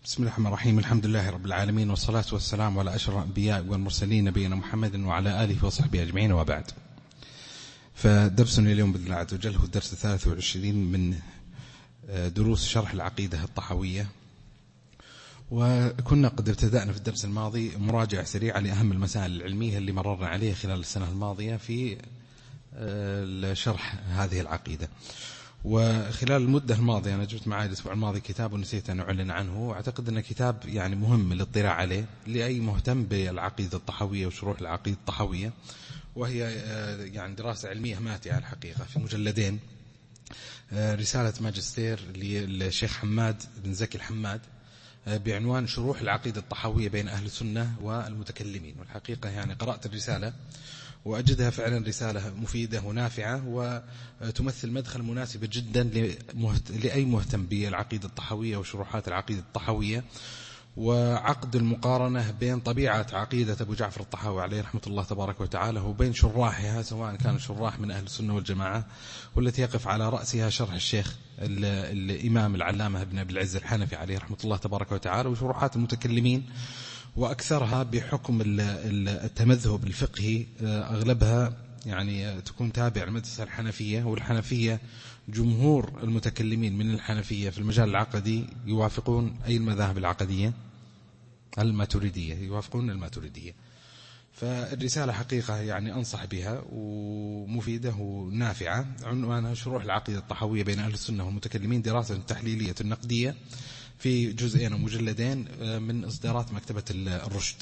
بسم الله الرحمن الرحيم. الحمد لله رب العالمين، والصلاة والسلام على أشرف الأنبياء والمرسلين نبينا محمد وعلى آله وصحبه أجمعين، وبعد. فدرسنا اليوم بإذن الله عز وجل هو الدرس 23 من دروس شرح العقيدة الطحوية. وكنا قد ابتدأنا في الدرس الماضي مراجعة سريعة لأهم المسائل العلمية اللي مررنا عليها خلال السنة الماضية في شرح هذه العقيدة. وخلال المدة الماضية أنا جبت معي الأسبوع الماضي كتاب ونسيت أن أعلن عنه، وأعتقد أنه كتاب يعني مهم للاطلاع عليه لأي مهتم بالعقيدة الطحوية وشروح العقيدة الطحوية، وهي يعني دراسة علمية ماتعة الحقيقة في مجلدين. رسالة ماجستير للشيخ حماد بن زكي الحماد بعنوان شروح العقيدة الطحوية بين أهل السنة والمتكلمين. والحقيقة يعني قرأت الرسالة وأجدها فعلا رسالة مفيدة ونافعة، وتمثل مدخل مناسب جدا لأي مهتم بالعقيدة الطحوية وشروحات العقيدة الطحوية، وعقد المقارنة بين طبيعة عقيدة أبو جعفر الطحاوي عليه رحمة الله تبارك وتعالى وبين شراحها، سواء كان شراح من أهل السنة والجماعة والتي يقف على رأسها شرح الشيخ الإمام العلامة ابن أبي العز الحنفي عليه رحمة الله تبارك وتعالى، وشروحات المتكلمين وأكثرها بحكم التمذهب الفقهي أغلبها يعني تكون تابع للمدرسة الحنفية. والحنفية جمهور المتكلمين من الحنفية في المجال العقدي يوافقون أي المذاهب العقدية الماتريدية، يوافقون الماتريدية. فالرسالة حقيقة يعني أنصح بها ومفيدة ونافعة، عنوانها شروح العقيدة الطحوية بين أهل السنة والمتكلمين، دراسة تحليلية نقدية، في جزئين ومجلدين من إصدارات مكتبة الرشد.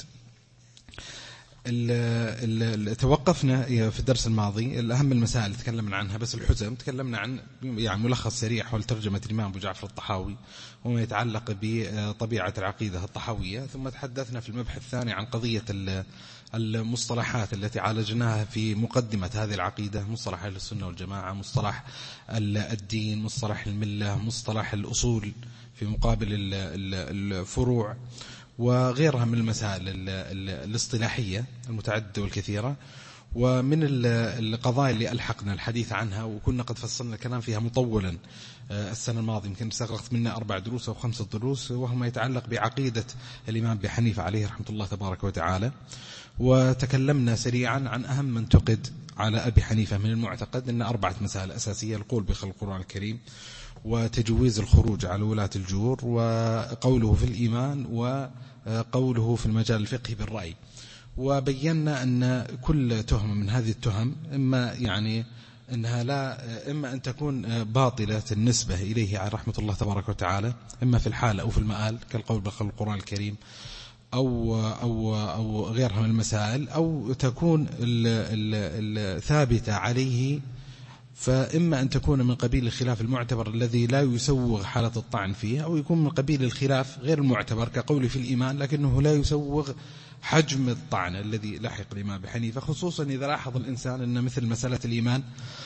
توقفنا في الدرس الماضي الأهم المسائل اللي تكلمنا عنها بس الحزم، تكلمنا عن يعني ملخص سريع حول ترجمة الإمام أبو جعفر الطحاوي وما يتعلق بطبيعة العقيدة الطحاوية، ثم تحدثنا في المبحث الثاني عن قضية المصطلحات التي عالجناها في مقدمة هذه العقيدة، مصطلح أهل السنة والجماعة، مصطلح الدين، مصطلح الملة، مصطلح الأصول في مقابل الفروع، وغيرها من المسائل الاصطلاحية المتعددة والكثيرة. ومن القضايا اللي ألحقنا الحديث عنها وكنا قد فصلنا الكلام فيها مطولا السنة الماضية، يمكن استغرقت منا 4 دروس أو 5 دروس، وهو ما يتعلق بعقيدة الإمام أبي حنيفة عليه رحمة الله تبارك وتعالى. وتكلمنا سريعا عن أهم من انتقد على أبي حنيفة من المعتقد أن 4 مسائل أساسية: القول بخلق القرآن الكريم، وتجويز الخروج على ولاة الجور، وقوله في الإيمان، وقوله في المجال الفقهي بالرأي. وبينا أن كل تهمة من هذه التهم إما يعني أنها إما أن تكون باطلة النسبة إليه على رحمة الله تبارك وتعالى، إما في الحال أو في المآل، كالقول بخلق القرآن الكريم أو غيرها من المسائل، أو تكون الثابتة عليه، فإما أن تكون من قبيل الخلاف المعتبر الذي لا يسوغ حالة الطعن فيه، أو يكون من قبيل الخلاف غير المعتبر كقوله في الإيمان لكنه لا يسوغ حجم الطعن الذي لحق الإمام أبي حنيفة، خصوصا إذا لاحظ الإنسان أن مثل مسألة الإيمان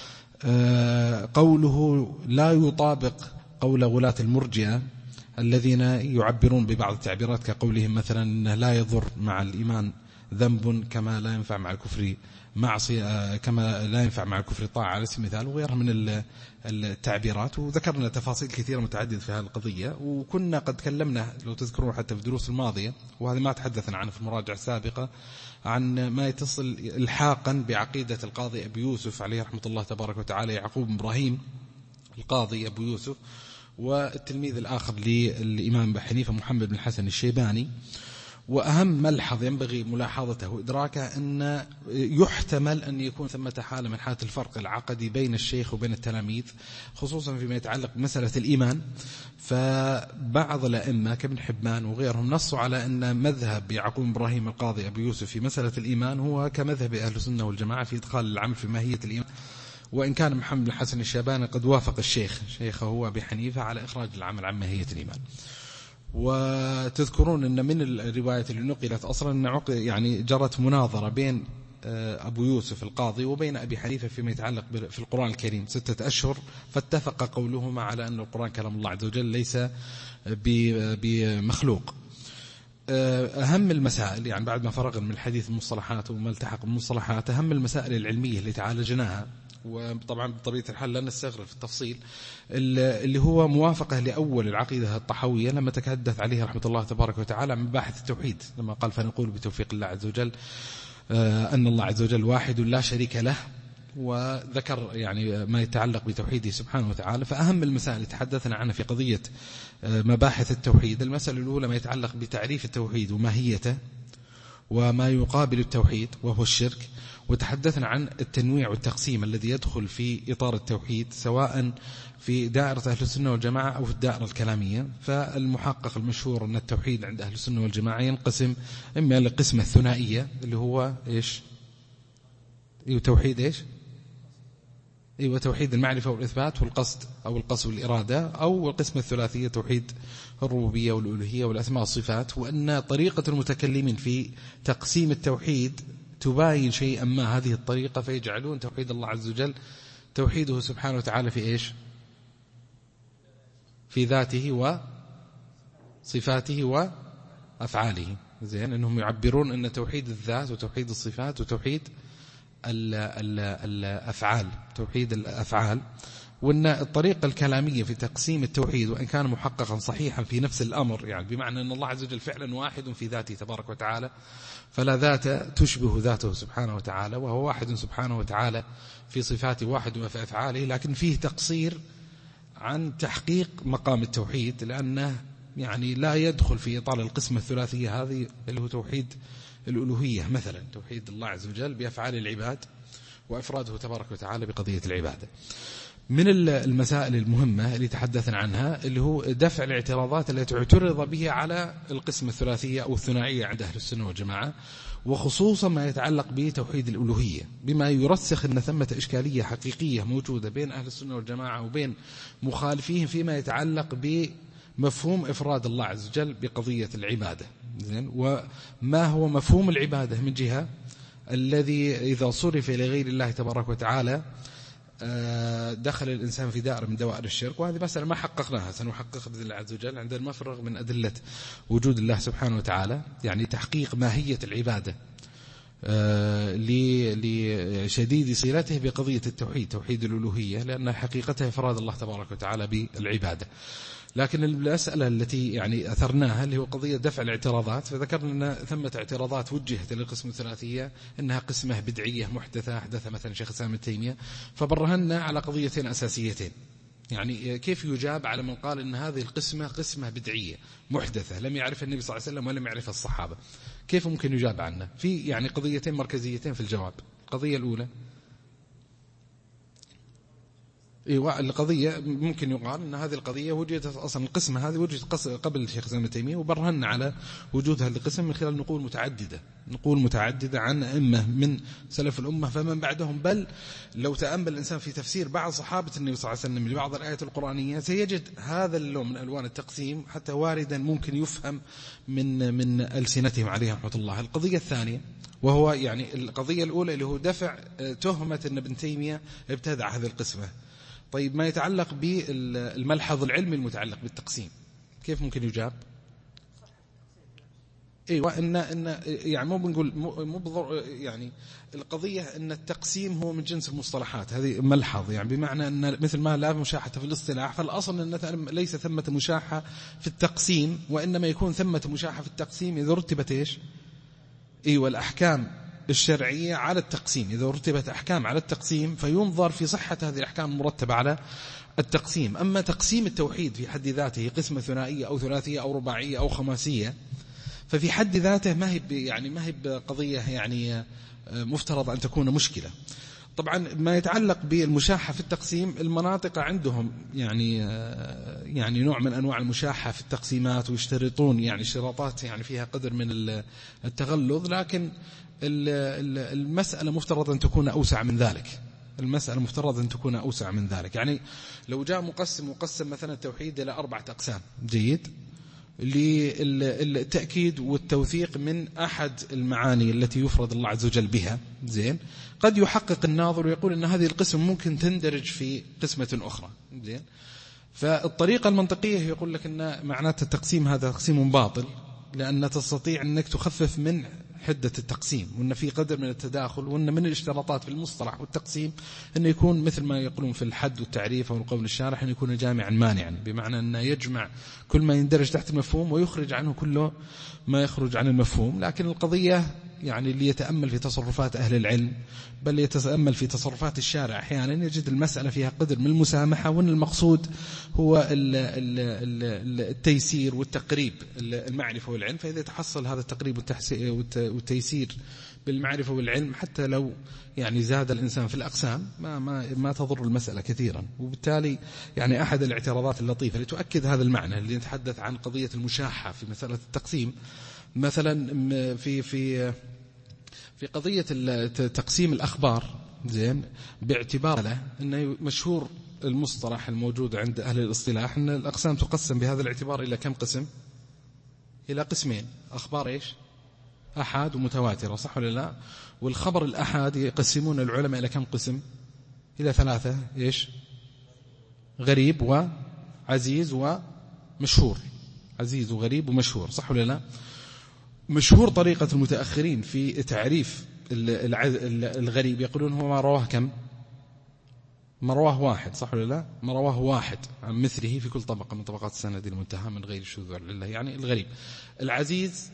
قوله لا يطابق قول غلاة المرجئة الذين يعبرون ببعض التعبيرات كقولهم مثلا أنه لا يضر مع الإيمان ذنب كما لا ينفع مع الكفر معصية، كما لا ينفع مع الكفر طاعة على سبيل المثال، وغيرها من التعبيرات. وذكرنا تفاصيل كثيرة متعددة في هذه القضية، وكنا قد تكلمنا لو تذكرون حتى في الدروس الماضية، وهذا ما تحدثنا عنه في المراجعة السابقة، عن ما يتصل الحاقا بعقيدة القاضي أبي يوسف عليه رحمة الله تبارك وتعالى، يعقوب إبراهيم القاضي أبو يوسف، والتلميذ الآخر للإمام أبي حنيفة محمد بن الحسن الشيباني. وأهم ملحظ ينبغي ملاحظته وإدراكه أن يحتمل أن يكون ثمة حالة من حالة الفرق العقدي بين الشيخ وبين التلاميذ، خصوصا فيما يتعلق بمسألة الإيمان. فبعض الأئمة كابن حبان وغيرهم نصوا على أن مذهب يعقوب إبراهيم القاضي أبي يوسف في مسألة الإيمان هو كمذهب أهل السنة والجماعة في إدخال العمل في ماهية الإيمان، وإن كان محمد بن الحسن الشيباني قد وافق الشيخ شيخه هو أبي حنيفة على إخراج العمل عن ماهية الإيمان. وتذكرون أن من الروايات اللي نقلت أصلا أن يعني جرت مناظرة بين أبو يوسف القاضي وبين أبي حنيفة فيما يتعلق في القرآن الكريم 6 أشهر، فاتفق قولهما على أن القرآن كلام الله عز وجل ليس بمخلوق. أهم المسائل يعني بعد ما فرغنا من الحديث المصطلحات وما التحق بالمصطلحات، أهم المسائل العلمية اللي تعالجناها وطبعا بطبيعة الحال لا نستغرق في التفصيل، اللي هو موافقة لأول العقيدة الطحوية لما تحدث عليها رحمة الله تبارك وتعالى من مباحث التوحيد، لما قال فنقول بتوفيق الله عز وجل أن الله عز وجل واحد لا شريك له، وذكر يعني ما يتعلق بتوحيده سبحانه وتعالى. فأهم المسائل اللي تحدثنا عنها في قضية مباحث التوحيد، المسألة الأولى ما يتعلق بتعريف التوحيد وماهيته وما يقابل التوحيد وهو الشرك، وتحدثنا عن التنويع والتقسيم الذي يدخل في إطار التوحيد سواء في دائرة أهل السنة والجماعة أو في الدائرة الكلامية. فالمحقق المشهور أن التوحيد عند أهل السنة والجماعة ينقسم إما لقسمة الثنائية اللي هو إيش؟ توحيد إيش؟ توحيد المعرفة والإثبات والقصد أو القصد والإرادة، أو القسمة الثلاثية توحيد الربوبية والألوهية والأسماء والصفات. وأن طريقة المتكلمين في تقسيم التوحيد تباين شيئا ما هذه الطريقة، فيجعلون توحيد الله عز وجل توحيده سبحانه وتعالى في إيش؟ في ذاته وصفاته وأفعاله. زين، أنهم يعبرون أن توحيد الذات وتوحيد الصفات وتوحيد الأفعال، توحيد الأفعال. وأن الطريقة الكلامية في تقسيم التوحيد وإن كان محققا صحيحا في نفس الأمر، يعني بمعنى أن الله عز وجل فعلا واحد في ذاته تبارك وتعالى، فلا ذات تشبه ذاته سبحانه وتعالى، وهو واحد سبحانه وتعالى في صفاته واحد في أفعاله، لكن فيه تقصير عن تحقيق مقام التوحيد، لأنه يعني لا يدخل في إطار القسمة الثلاثية هذه اللي هو توحيد الألوهية مثلا، توحيد الله عز وجل بأفعال العباد وإفراده تبارك وتعالى بقضية العبادة. من المسائل المهمة اللي تحدثنا عنها اللي هو دفع الاعتراضات التي اعترض بها على القسمة الثلاثية أو الثنائية عند أهل السنة والجماعة، وخصوصا ما يتعلق بتوحيد الألوهية، بما يرسخ أن ثمة إشكالية حقيقية موجودة بين أهل السنة والجماعة وبين مخالفيهم فيما يتعلق بمفهوم إفراد الله عز وجل بقضية العبادة. وما هو مفهوم العبادة من جهة الذي إذا صرف إلى غير الله تبارك وتعالى دخل الإنسان في دائرة من دوائر الشرك. وهذه مسألة ما حققناها، سنحقق بإذن الله عز وجل عند المفرغ من أدلة وجود الله سبحانه وتعالى، يعني تحقيق ماهية العبادة لشديد صلته بقضية التوحيد، توحيد الألوهية، لأن حقيقتها إفراد الله تبارك وتعالى بالعبادة. لكن المسألة التي يعني أثرناها اللي هو قضية دفع الاعتراضات، فذكرنا أن ثمة اعتراضات وجهت للقسم الثلاثية أنها قسمة بدعية محدثة أحدثها مثلا شيخ الإسلام ابن تيمية، فبرهنا على قضيتين أساسيتين. يعني كيف يجاب على من قال أن هذه القسمة قسمة بدعية محدثة لم يعرفها النبي صلى الله عليه وسلم ولم يعرفها الصحابة، كيف ممكن يجاب عنها؟ في يعني قضيتين مركزيتين في الجواب. القضية الأولى القضية ممكن يقال أن هذه القضية وجدت أصلا، القسمة هذه وجدت قبل الشيخ الإسلام ابن تيمية، وبرهن على وجود هذه القسم من خلال نقول متعددة عن أئمة من سلف الأمة فمن بعدهم. بل لو تأمل الإنسان في تفسير بعض صحابة النبي صلى الله عليه وسلم لبعض الآيات القرآنية سيجد هذا اللون من ألوان التقسيم حتى واردا ممكن يفهم من ألسنتهم عليه رحمة الله. القضية الثانية وهو يعني القضية الأولى اللي هو دفع تهمة أن ابن تيمية ابتدع هذه القسمة. طيب ما يتعلق بالملحظ العلمي المتعلق بالتقسيم كيف ممكن يجاب؟ إن يعني مو بنقول يعني القضية أن التقسيم هو من جنس المصطلحات، هذه ملحظ يعني بمعنى أن مثل ما لا مشاحة في الاصطلاح، فالأصل أن ليس ثمة مشاحة في التقسيم، وإنما يكون ثمة مشاحة في التقسيم إذا رتبت إيش؟ الأحكام الشرعية على التقسيم. إذا رتبت أحكام على التقسيم فينظر في صحة هذه الأحكام المرتبة على التقسيم. أما تقسيم التوحيد في حد ذاته قسمة ثنائية أو ثلاثية أو رباعية أو خماسية، ففي حد ذاته ما هي بقضية يعني مفترض أن تكون مشكلة. طبعا ما يتعلق بالمشاحة في التقسيم، المناطق عندهم يعني نوع من أنواع المشاحة في التقسيمات، ويشترطون يعني اشتراطات يعني فيها قدر من التغلظ، لكن المسألة مفترض أن تكون أوسع من ذلك. يعني لو جاء مقسم مثلا التوحيد إلى 4 أقسام، جيد، للتأكيد والتوثيق من أحد المعاني التي يفرد الله عز وجل بها، زين، قد يحقق الناظر ويقول أن هذه القسم ممكن تندرج في قسمة أخرى، زين. فالطريقة المنطقية يقول لك أن معنات التقسيم هذا تقسيم باطل، لأن تستطيع أنك تخفف من حدة التقسيم، وأن في قدر من التداخل، وأن من الاشتراطات في المصطلح والتقسيم أن يكون مثل ما يقولون في الحد والتعريف أو القول الشارح أن يكون جامعا مانعا، بمعنى أنه يجمع كل ما يندرج تحت المفهوم ويخرج عنه كل ما يخرج عن المفهوم. لكن القضية يعني اللي يتأمل في تصرفات أهل العلم، بل يتأمل في تصرفات الشارع أحيانا، يجد المسألة فيها قدر من المسامحة، وأن المقصود هو التيسير والتقريب المعرفة والعلم. فإذا تحصل هذا التقريب والتيسير بالمعرفة والعلم، حتى لو يعني زاد الإنسان في الأقسام ما تضر المسألة كثيرا. وبالتالي يعني أحد الاعتراضات اللطيفة اللي تؤكد هذا المعنى اللي نتحدث عن قضية المشاحة في مسألة التقسيم، مثلا في قضية تقسيم الأخبار، زين، باعتبار أنه مشهور المصطلح الموجود عند أهل الاصطلاح أن الأقسام تقسم بهذا الاعتبار إلى كم قسم؟ إلى قسمين. أخبار إيش؟ أحاد ومتواترة، صح ولا لا؟ والخبر الأحاد يقسمون العلماء إلى كم قسم؟ إلى 3. إيش؟ غريب وعزيز ومشهور. عزيز وغريب ومشهور، صح ولا لا؟ مشهور طريقة المتأخرين في تعريف الغريب، يقولون هو ما رواه كم؟ ما رواه واحد، صح ولا لا؟ ما رواه واحد عن مثله في كل طبقة من طبقات السند المنتهى من غير شذوذ لله، يعني الغريب. العزيز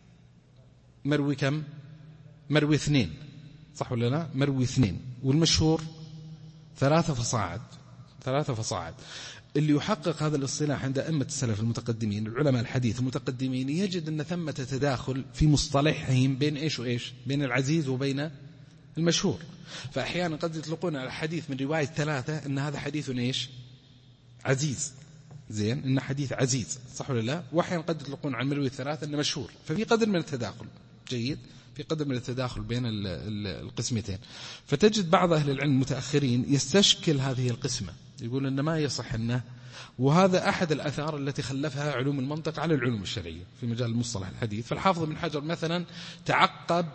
مروي كم؟ مروي 2، صح ولا لا؟ مروي 2. والمشهور 3 فصاعد. 3 فصاعد. اللي يحقق هذا الاصطلاح عند أئمة السلف المتقدمين، العلماء الحديث المتقدمين، يجد أن ثمة تداخل في مصطلحهم بين إيش وإيش؟ بين العزيز وبين المشهور. فأحيانا قد يطلقون على الحديث من رواية 3 أن هذا حديث إيش؟ عزيز، زين، إن حديث عزيز، صح ولا لا؟ وأحيانا قد يطلقون على مروي 3 أنه مشهور. ففي قدر من التداخل، جيد، في قدر من التداخل بين القسمتين. فتجد بعض أهل العلم المتأخرين يستشكل هذه القسمة، يقول أن ما يصح أنه، وهذا أحد الأثار التي خلفها علوم المنطق على العلوم الشرعية في مجال المصطلح الحديث. فالحافظ بن حجر مثلا تعقب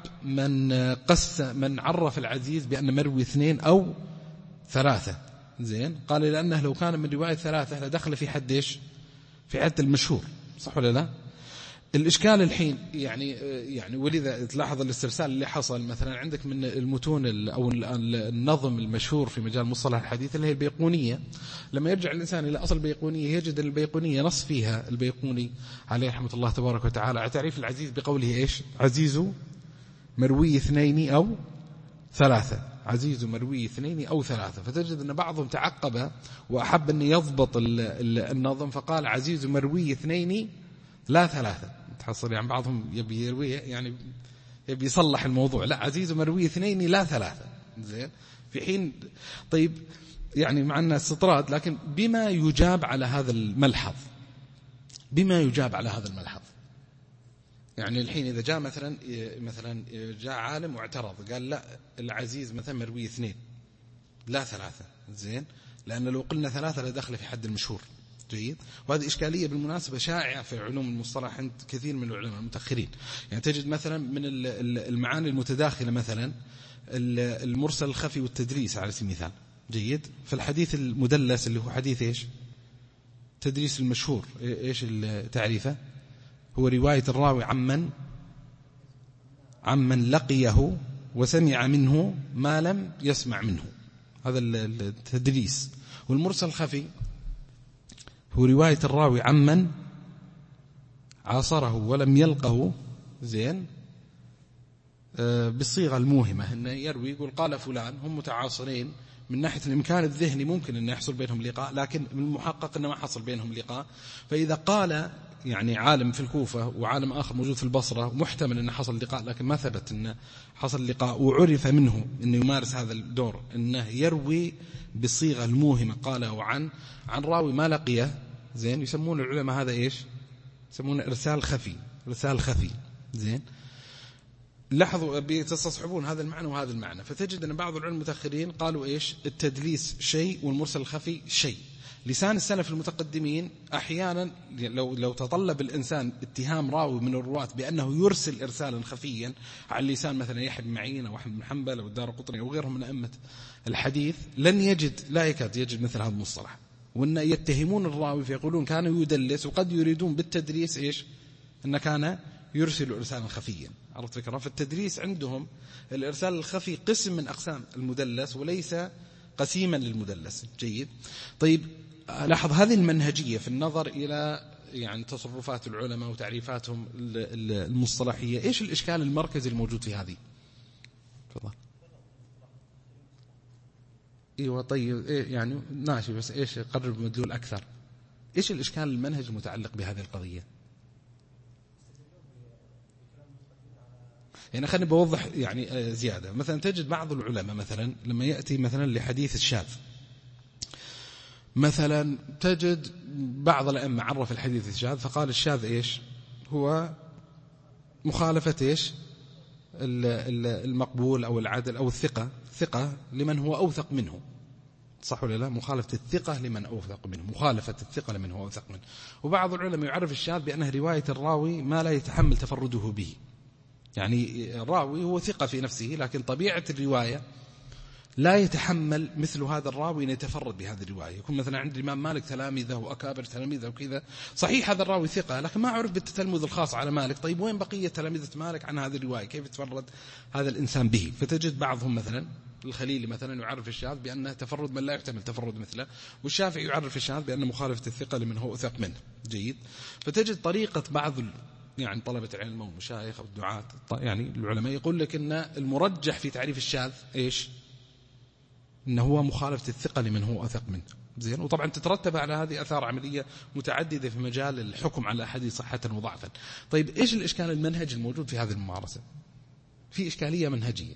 من عرف العزيز بأن مروي 2 أو 3، زين، قال لأنه لو كان من رواية 3 لدخل في حد إيش؟ في حد المشهور، صح ولا لا؟ الإشكال الحين يعني ولذا تلاحظ الاسترسال اللي حصل مثلا عندك من المتون أو النظم المشهور في مجال مصطلح الحديث اللي هي البيقونية. لما يرجع الإنسان إلى أصل البيقونية يجد البيقونية نص فيها البيقوني عليه رحمة الله تبارك وتعالى على تعريف العزيز بقوله إيش؟ عزيز مروي 2 أو 3. عزيز مروي 2 أو 3. فتجد أن بعضهم تعقب وأحب أن يضبط النظم فقال عزيز مروي 2 لا 3. تحصل يعني بعضهم يبي يرويه، يعني يبي يصلح الموضوع، لا، عزيز مروي 2 لا 3، زين. في حين طيب يعني معنا استطراد، لكن بما يجاب على هذا الملحظ، بما يجاب على هذا الملحظ. يعني الحين إذا جاء مثلا جاء عالم واعترض قال لا، العزيز مثلا مروي 2 لا 3، زين، لأن لو قلنا 3 لدخل في حد المشهور، جيد. وهذه إشكالية بالمناسبة شائعة في علوم المصطلح عند كثير من العلماء المتأخرين. يعني تجد مثلا من المعاني المتداخلة مثلا المرسل الخفي والتدريس على سبيل المثال، جيد. في الحديث المدلس اللي هو حديث إيش؟ تدريس المشهور، إيش تعريفه؟ هو رواية الراوي عمن لقيه وسمع منه ما لم يسمع منه، هذا التدريس. والمرسل الخفي هو رواية الراوي عمن عاصره ولم يلقه، زين، بالصيغة الموهمة، أنه يروي يقول قال فلان، هم متعاصرين من ناحية الإمكان الذهني ممكن أن يحصل بينهم لقاء، لكن من المحقق أنه ما حصل بينهم لقاء. فإذا قال يعني عالم في الكوفة وعالم آخر موجود في البصرة محتمل أنه حصل لقاء، لكن ما ثبت أنه حصل لقاء، وعرف منه أنه يمارس هذا الدور، أنه يروي بالصيغة الموهمة قاله عن راوي ما لقيه، زين، يسمون العلماء هذا إيش؟ يسمونه إرسال خفي، زين. لاحظوا بيستصحبون هذا المعنى وهذا المعنى. فتجد أن بعض العلماء المتأخرين قالوا إيش؟ التدليس شيء والمرسل الخفي شيء. لسان السلف المتقدمين أحيانا لو تطلب الإنسان اتهام راوي من الرواة بأنه يرسل إرسالا خفيا على لسان مثلا يحيى بن معين أو أحمد بن حنبل أو الدارقطني أو غيرهم من أئمة الحديث، لا يكاد يجد مثل هذا المصطلح، وأن يتهمون الراوي فيقولون كان يدلس، وقد يريدون بالتدليس إيش؟ أن كان يرسل إرسالا خفيا. عرفت فكرة؟ فالتدريس عندهم الإرسال الخفي قسم من أقسام المدلس وليس قسيما للمدلس. جيد. طيب لاحظ هذه المنهجية في النظر إلى يعني تصرفات العلماء وتعريفاتهم المصطلحية. إيش الإشكال المركزي الموجود في هذه؟ تفضل. ايوه طيب إيه يعني ماشي، بس ايش قرب مدلول اكثر؟ ايش الاشكال المنهج المتعلق بهذه القضيه؟ يعني خليني بوضح يعني زياده. مثلا تجد بعض العلماء مثلا لما ياتي مثلا لحديث الشاذ، مثلا تجد بعض الائمه عرف الحديث الشاذ فقال الشاذ ايش هو؟ مخالفه ايش؟ المقبول او العدل او الثقه لمن هو اوثق منه. صح ولا لا؟ مخالفة الثقة لمن أوثق منه، مخالفة الثقة لمن هو أوثق منه. وبعض العلماء يعرف الشاذ بأنه رواية الراوي ما لا يتحمل تفرده به. يعني الراوي هو ثقة في نفسه لكن طبيعة الرواية لا يتحمل مثل هذا الراوي أن يتفرد بهذه الرواية. يكون مثلا عند الإمام مالك تلاميذه وأكابر تلاميذه وكذا، صحيح هذا الراوي ثقة لكن ما عرف بالتتلمذ الخاص على مالك. طيب وين بقية تلاميذة مالك عن هذه الرواية؟ كيف يتفرد هذا الإنسان به؟ فتجد بعضهم مثلا الخليلي مثلا يعرف الشاذ بأنه تفرد من لا يحتمل تفرد مثله، والشافعي يعرف الشاذ بأنه مخالفة الثقة لمن هو أثق منه. جيد. فتجد طريقة بعض يعني طلبة العلم والمشايخ والدعاة يعني العلماء يقول لك أن المرجح في تعريف الشاذ إيش؟ إنه هو مخالفة الثقة لمن هو أثق منه. زين. وطبعا تترتب على هذه أثار عملية متعددة في مجال الحكم على أحاديث صحة وضعفا. طيب إيش الإشكال المنهجي الموجود في هذه الممارسة؟ في إشكالية منهجية.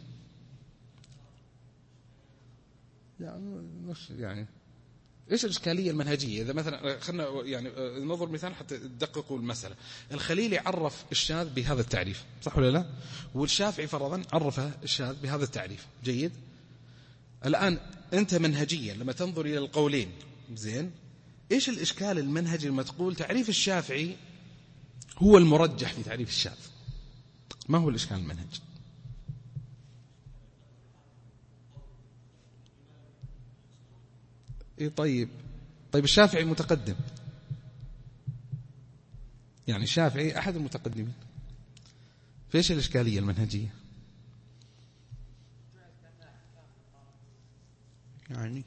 يعني إيش الإشكالية المنهجية؟ إذا مثلا خلنا يعني نضرب مثال حتى تدققوا المسألة. الخليلي عرف الشاذ بهذا التعريف، صح ولا لا؟ والشافعي فرضا عرفه الشاذ بهذا التعريف. جيد. الآن أنت منهجيا لما تنظر إلى القولين، زين، إيش الإشكال المنهجي لما تقول تعريف الشافعي هو المرجح في تعريف الشاذ؟ ما هو الإشكال المنهجي؟ إيه طيب الشافعي متقدم، يعني الشافعي أحد المتقدمين، فإيش الإشكالية المنهجية؟ يعني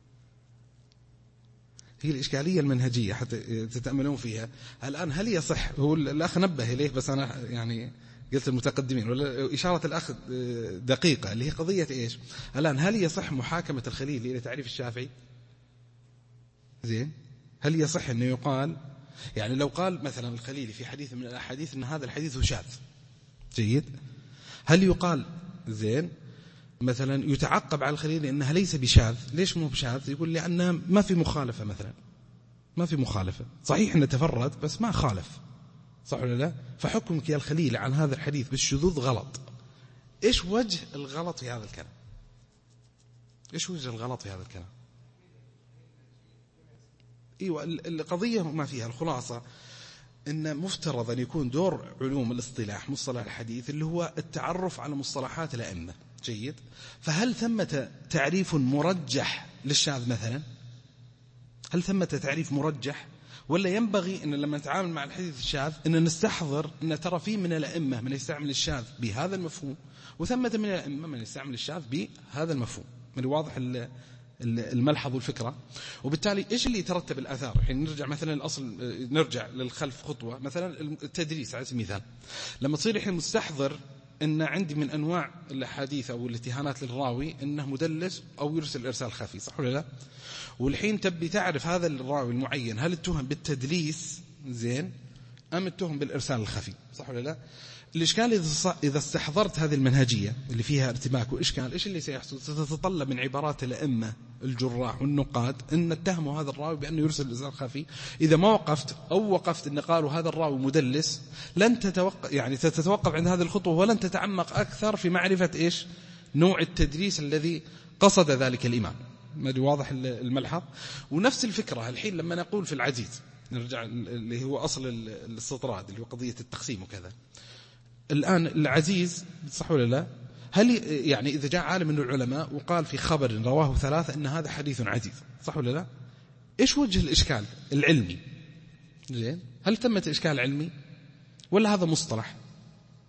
هي الإشكالية المنهجية حتى تتأملون فيها. الآن هل يصح، هو الأخ نبه إليه بس أنا يعني قلت المتقدمين، ولا إشارة الأخ دقيقة اللي هي قضية إيش؟ الآن هل يصح محاكمة الخليل إلى تعريف الشافعي؟ زين. هل يصح أنه يقال يعني لو قال مثلا الخليلي في حديث من الأحاديث أن هذا الحديث شاذ، جيد، هل يقال زين مثلا يتعقب على الخليلي أنها ليس بشاذ؟ ليش مو بشاذ؟ يقول لأنها ما في مخالفة، مثلا ما في مخالفة، صحيح أنه تفرد بس ما خالف، صح ولا لا؟ فحكمك يا الخليل عن هذا الحديث بالشذوذ غلط. إيش وجه الغلط في هذا الكلام؟ إيش وجه الغلط في هذا الكلام؟ ايوه القضيه ما فيها. الخلاصه ان مفترض ان يكون دور علوم الاصطلاح مصطلح الحديث اللي هو التعرف على مصطلحات الائمه. جيد. فهل ثمة تعريف مرجح للشاذ مثلا؟ هل ثمة تعريف مرجح؟ ولا ينبغي ان لما نتعامل مع الحديث الشاذ ان نستحضر ان ترى فيه من الائمه من يستعمل الشاذ بهذا المفهوم، وثمة من الائمه من يستعمل الشاذ بهذا المفهوم. من واضح الملحظ والفكرة. وبالتالي إيش اللي يترتب الآثار؟ حين نرجع مثلا الأصل، نرجع للخلف خطوة، مثلا التدريس على سبيل المثال، لما تصير الحين مستحضر أن عندي من أنواع الأحاديث أو الاتهامات للراوي أنه مدلس أو يرسل إرسال خفي، صح ولا لا؟ والحين تبي تعرف هذا الراوي المعين هل اتهم بالتدليس زين أم اتهم بالإرسال الخفي، صح ولا لا؟ الإشكال إذا استحضرت هذه المنهجية اللي فيها ارتباك وإشكال، إيش اللي سيحصل؟ ستتطلب من عبارات الأئمة الجراح والنقاد أن اتهموا هذا الراوي بأنه يرسل إرسال خفي. إذا ما وقفت أن قالوا هذا الراوي مدلس، لن تتوقف عند هذه الخطوة ولن تتعمق أكثر في معرفة إيش نوع التدريس الذي قصد ذلك الإمام. ما واضح الملحظ؟ ونفس الفكرة الحين لما نقول في العزيز، نرجع اللي هو أصل الاستطراد اللي هو قضية التقسيم وكذا. الآن العزيز، صح ولا لا؟ هل يعني إذا جاء عالم من العلماء وقال في خبر رواه ثلاثة أن هذا حديث عزيز، صح ولا لا؟ إيش وجه الإشكال العلمي؟ زين، هل تمت إشكال علمي ولا هذا مصطلح؟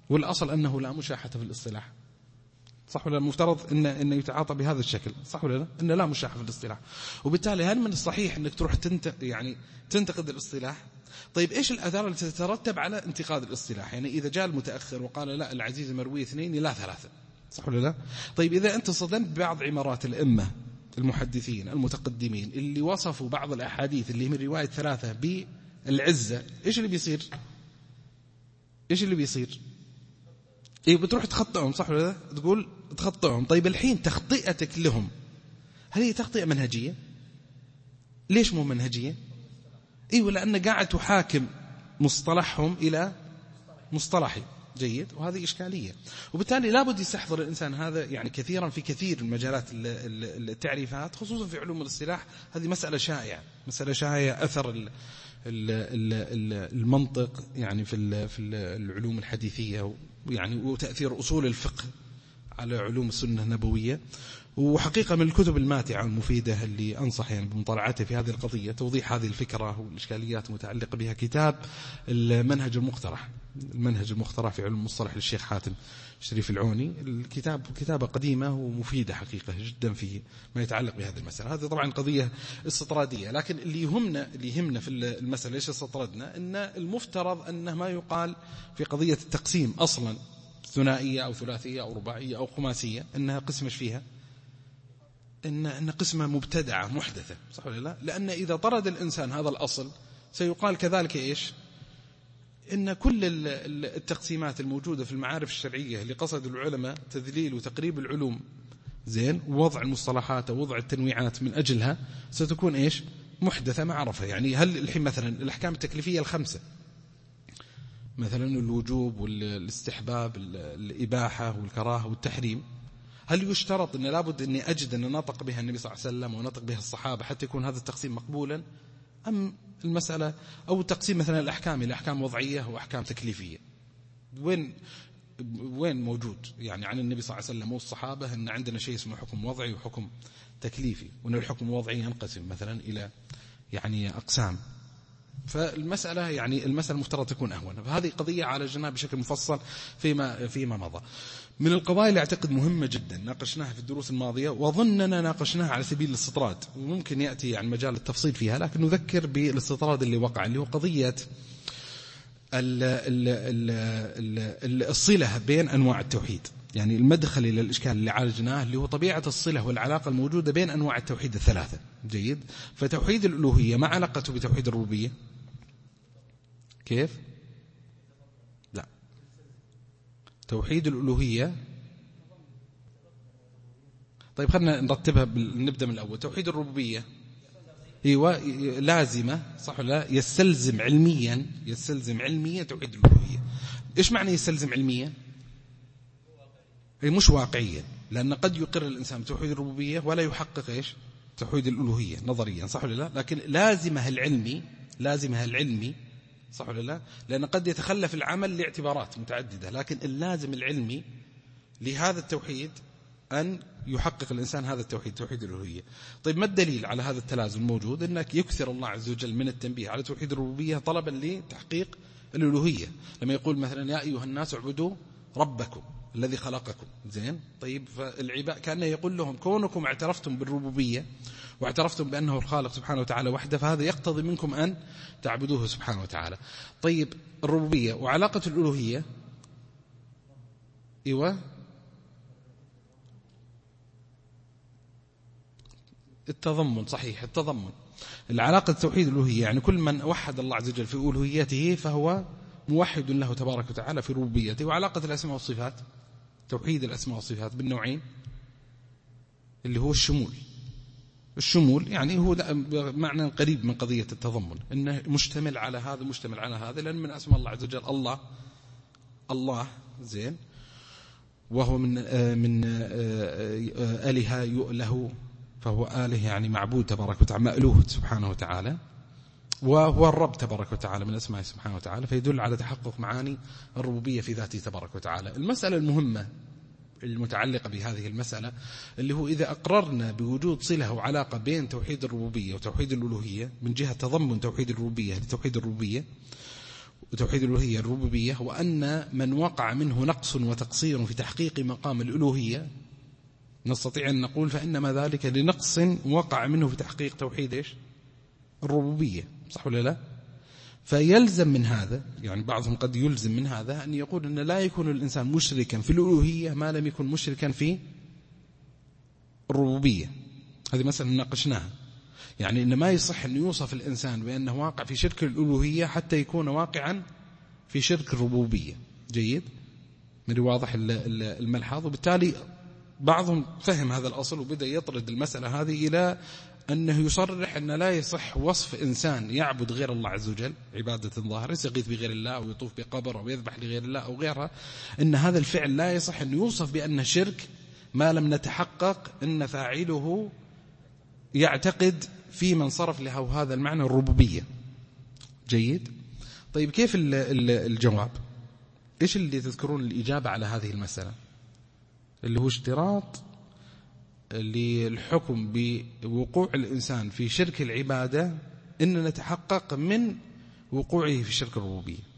والأصل أنه لا مشاحة في الاصطلاح، صح ولا؟ المفترض إنه يتعاطى بهذا الشكل، صح ولا لا؟ إنه لا مشاحة في الاصطلاح. وبالتالي هل من الصحيح إنك تروح تنتقد الاصطلاح؟ طيب إيش الآثار التي تترتب على انتقاد الاصطلاح؟ يعني إذا جاء المتأخر وقال لا العزيز مروي 2 لا 3، صح ولا لا؟ طيب إذا أنت صدمت ببعض عبارات الأئمة المحدثين المتقدمين اللي وصفوا بعض الأحاديث اللي من رواية 3 بالعزة، إيش اللي بيصير؟ إيش اللي بيصير؟ إيه، بتروح تخطئهم، صح ولا لا؟ تقول تخطئهم. طيب الحين تخطئتك لهم هل هي تخطئة منهجية؟ ليش مو منهجية؟ إيه، لأن قاعد تحاكم مصطلحهم إلى مصطلحي. جيد، وهذه إشكالية. وبالتالي لابد يستحضر الإنسان هذا يعني كثيرا في كثير من مجالات التعريفات، خصوصا في علوم الاصطلاح. هذه مسألة شائعة، أثر المنطق يعني في العلوم الحديثية، يعني وتأثير أصول الفقه على علوم السنة النبوية. وحقيقة من الكتب الماتعة المفيدة اللي أنصح يعني بمطالعته في هذه القضية توضيح هذه الفكرة والإشكاليات المتعلقة بها كتاب المنهج المقترح في علم المصطلح للشيخ حاتم شريف العوني. الكتاب كتابة قديمة ومفيدة حقيقة جدا في ما يتعلق بهذه المسألة. هذه طبعا قضية استطرادية، لكن اللي يهمنا في المسألة ليش استطردنا، إن المفترض أنه ما يقال في قضية التقسيم أصلا ثنائية أو ثلاثية أو رباعية أو خماسية إنها قسمش فيها، إن قسمة مبتدعة محدثة، صح ولا لا؟ لأن إذا طرد الإنسان هذا الأصل سيقال كذلك إيش؟ إن كل التقسيمات الموجودة في المعارف الشرعية اللي قصد العلماء تذليل وتقريب العلوم زين ووضع المصطلحات ووضع التنويعات من أجلها ستكون إيش؟ محدثة معرفة. يعني هل الحين مثلا الأحكام التكليفية ال5 مثلا الوجوب والاستحباب الإباحة والكراهة والتحريم، هل يشترط أن لابد أني أجد أن نطق بها النبي صلى الله عليه وسلم ونطق بها الصحابة حتى يكون هذا التقسيم مقبولا، أم المسألة أو تقسيم مثلا الأحكام إلى أحكام وضعية وأحكام تكليفية وين موجود يعني عن النبي صلى الله عليه وسلم والصحابة أن عندنا شيء اسمه حكم وضعي وحكم تكليفي، وأن الحكم الوضعي ينقسم مثلا إلى يعني أقسام. فالمسألة يعني المسألة مفترض تكون أهون. فهذه قضية عالجناها بشكل مفصل فيما مضى. من القضايا اللي أعتقد مهمة جدا ناقشناها في الدروس الماضية وظننا ناقشناها على سبيل الاستطراد، وممكن يأتي يعني مجال التفصيل فيها، لكن نذكر بالاستطراد اللي وقع، اللي هو قضية الصلة بين أنواع التوحيد. يعني المدخل إلى الإشكال اللي عالجناه اللي هو طبيعة الصلة والعلاقة الموجودة بين أنواع التوحيد الثلاثة. جيد. فتوحيد الألوهية ما علاقته بتوحيد الربوبية؟ كيف؟ لا، توحيد الألوهية. طيب خلنا نرتبها نبدأ من الأول. توحيد الربوبية ايوه لازمة، صح ولا لا؟ يستلزم علميا توحيد الألوهية. ايش معنى يستلزم علميا؟ مش واقعيا، لأن قد يقر الإنسان بتوحيد الربوبية ولا يحقق ايش؟ توحيد الألوهية نظريا، صح ولا لا؟ لكن لازمها العلمي، صح ولا لا؟ لأن قد يتخلف العمل لاعتبارات متعددة، لكن اللازم العلمي لهذا التوحيد أن يحقق الإنسان هذا التوحيد، توحيد الألوهية. طيب ما الدليل على هذا التلازم الموجود؟ أنك يكثر الله عز وجل من التنبيه على توحيد الربوبية طلبا لتحقيق الألوهية، لما يقول مثلا يا أيها الناس اعبدوا ربكم الذي خلقكم. زين. طيب فالعباد كأنه يقول لهم كونكم اعترفتم بالربوبية واعترفتم بأنه الخالق سبحانه وتعالى وحده، فهذا يقتضي منكم أن تعبدوه سبحانه وتعالى. طيب الربوبية وعلاقة الألوهية ايوه التضمن، صحيح التضمن. العلاقة توحيد الألوهية يعني كل من وحد الله عز وجل في ألوهيته فهو موحد له تبارك وتعالى في ربوبيته. وعلاقة الأسماء والصفات، توحيد الأسماء والصفات بالنوعين اللي هو الشمول يعني هو معنى قريب من قضية التضمن، إنه مشتمل على هذا لأن من أسماء الله عز وجل الله زين، وهو من آلهة يؤله، فهو آله يعني معبود تبارك وتعالى، مألوه سبحانه وتعالى، وهو الرب تبارك وتعالى من أسمائه سبحانه وتعالى، فيدل على تحقق معاني الربوبية في ذاته تبارك وتعالى. المسألة المهمة المتعلقة بهذه المسألة اللي هو إذا أقررنا بوجود صلة وعلاقة بين توحيد الربوبية وتوحيد الألوهية من جهة تضمن توحيد الربوبية لتوحيد الربوبية، وتوحيد الألوهية الربوبية، وأن من وقع منه نقص وتقصير في تحقيق مقام الألوهية نستطيع أن نقول فإنما ذلك لنقص وقع منه في تحقيق توحيد إيش؟ الربوبية، صح ولا لا؟ فيلزم من هذا، يعني بعضهم قد يلزم من هذا أن يقول أن لا يكون الإنسان مشركا في الألوهية ما لم يكن مشركا في الربوبية. هذه مسألة ناقشناها، يعني إن ما يصح أن يوصف الإنسان بأنه واقع في شرك الألوهية حتى يكون واقعا في شرك الربوبية. جيد، من واضح الملحظ. وبالتالي بعضهم فهم هذا الأصل وبدأ يطرد المسألة هذه إلى أنه يصرح أن لا يصح وصف إنسان يعبد غير الله عز وجل عبادة ظاهرة، يستغيث بغير الله أو يطوف بقبر أو يذبح لغير الله أو غيرها، أن هذا الفعل لا يصح أن يوصف بأنه شرك ما لم نتحقق أن فاعله يعتقد في من صرف له هذا المعنى الربوبية. جيد. طيب كيف الجواب؟ إيش اللي تذكرون الإجابة على هذه المسألة، اللي هو اشتراط للحكم بوقوع الإنسان في شرك العبادة إن نتحقق من وقوعه في شرك الربوبية.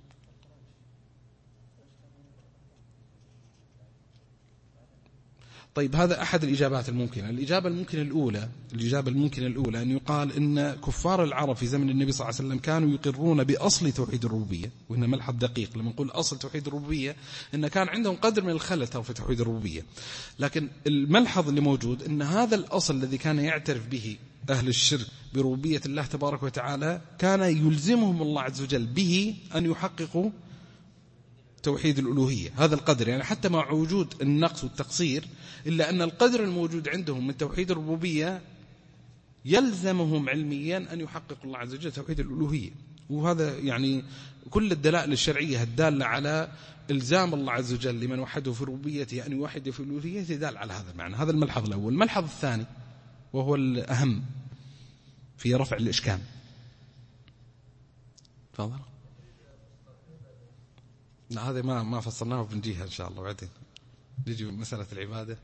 طيب هذا أحد الإجابات الممكنة. الإجابة الممكنة الأولى أن يقال إن كفار العرب في زمن النبي صلى الله عليه وسلم كانوا يقرون بأصل توحيد الربوبية، وهنا ملحظ دقيق لما نقول أصل توحيد الربوبية إن كان عندهم قدر من الخلل في توحيد الربوبية، لكن الملحظ اللي موجود إن هذا الأصل الذي كان يعترف به أهل الشرك بربوبية الله تبارك وتعالى كان يلزمهم الله عز وجل به أن يحققوا توحيد الألوهية. هذا القدر، يعني حتى مع وجود النقص والتقصير إلا أن القدر الموجود عندهم من توحيد الربوبية يلزمهم علميا أن يحققوا الله عز وجل توحيد الألوهية. وهذا يعني كل الدلائل الشرعية الدالة على إلزام الله عز وجل لمن وحده في ربوبيته أن يوحده في الألوهية دال على هذا المعنى. هذا الملحظ الأول. الملحظ الثاني وهو الأهم في رفع الإشكال. تفضل. لا هذا ما فصلناه بنجيها إن شاء الله بعدين، نجي مسألة العبادة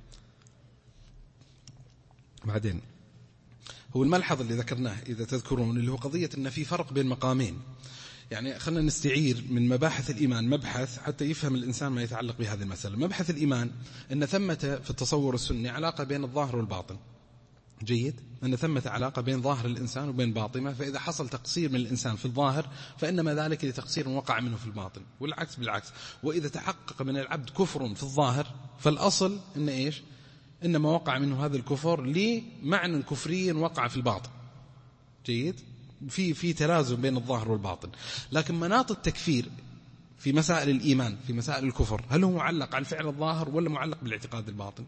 بعدين. هو الملحظ اللي ذكرناه إذا تذكرون اللي هو قضية أن في فرق بين مقامين. يعني خلنا نستعير من مباحث الإيمان مبحث حتى يفهم الإنسان ما يتعلق بهذه المسألة. مبحث الإيمان أن ثمة في التصور السني علاقة بين الظاهر والباطن. جيد، أن ثمة علاقة بين ظاهر الإنسان وبين باطنه، فإذا حصل تقصير من الإنسان في الظاهر فإنما ذلك لتقصير وقع منه في الباطن، والعكس بالعكس. وإذا تحقق من العبد كفر في الظاهر فالأصل إن إيش؟ إنما وقع منه هذا الكفر لمعنى كفري وقع في الباطن. جيد، في تلازم بين الظاهر والباطن. لكن مناط التكفير في مسائل الإيمان في مسائل الكفر هل هو معلق على الفعل الظاهر ولا معلق بالاعتقاد الباطن؟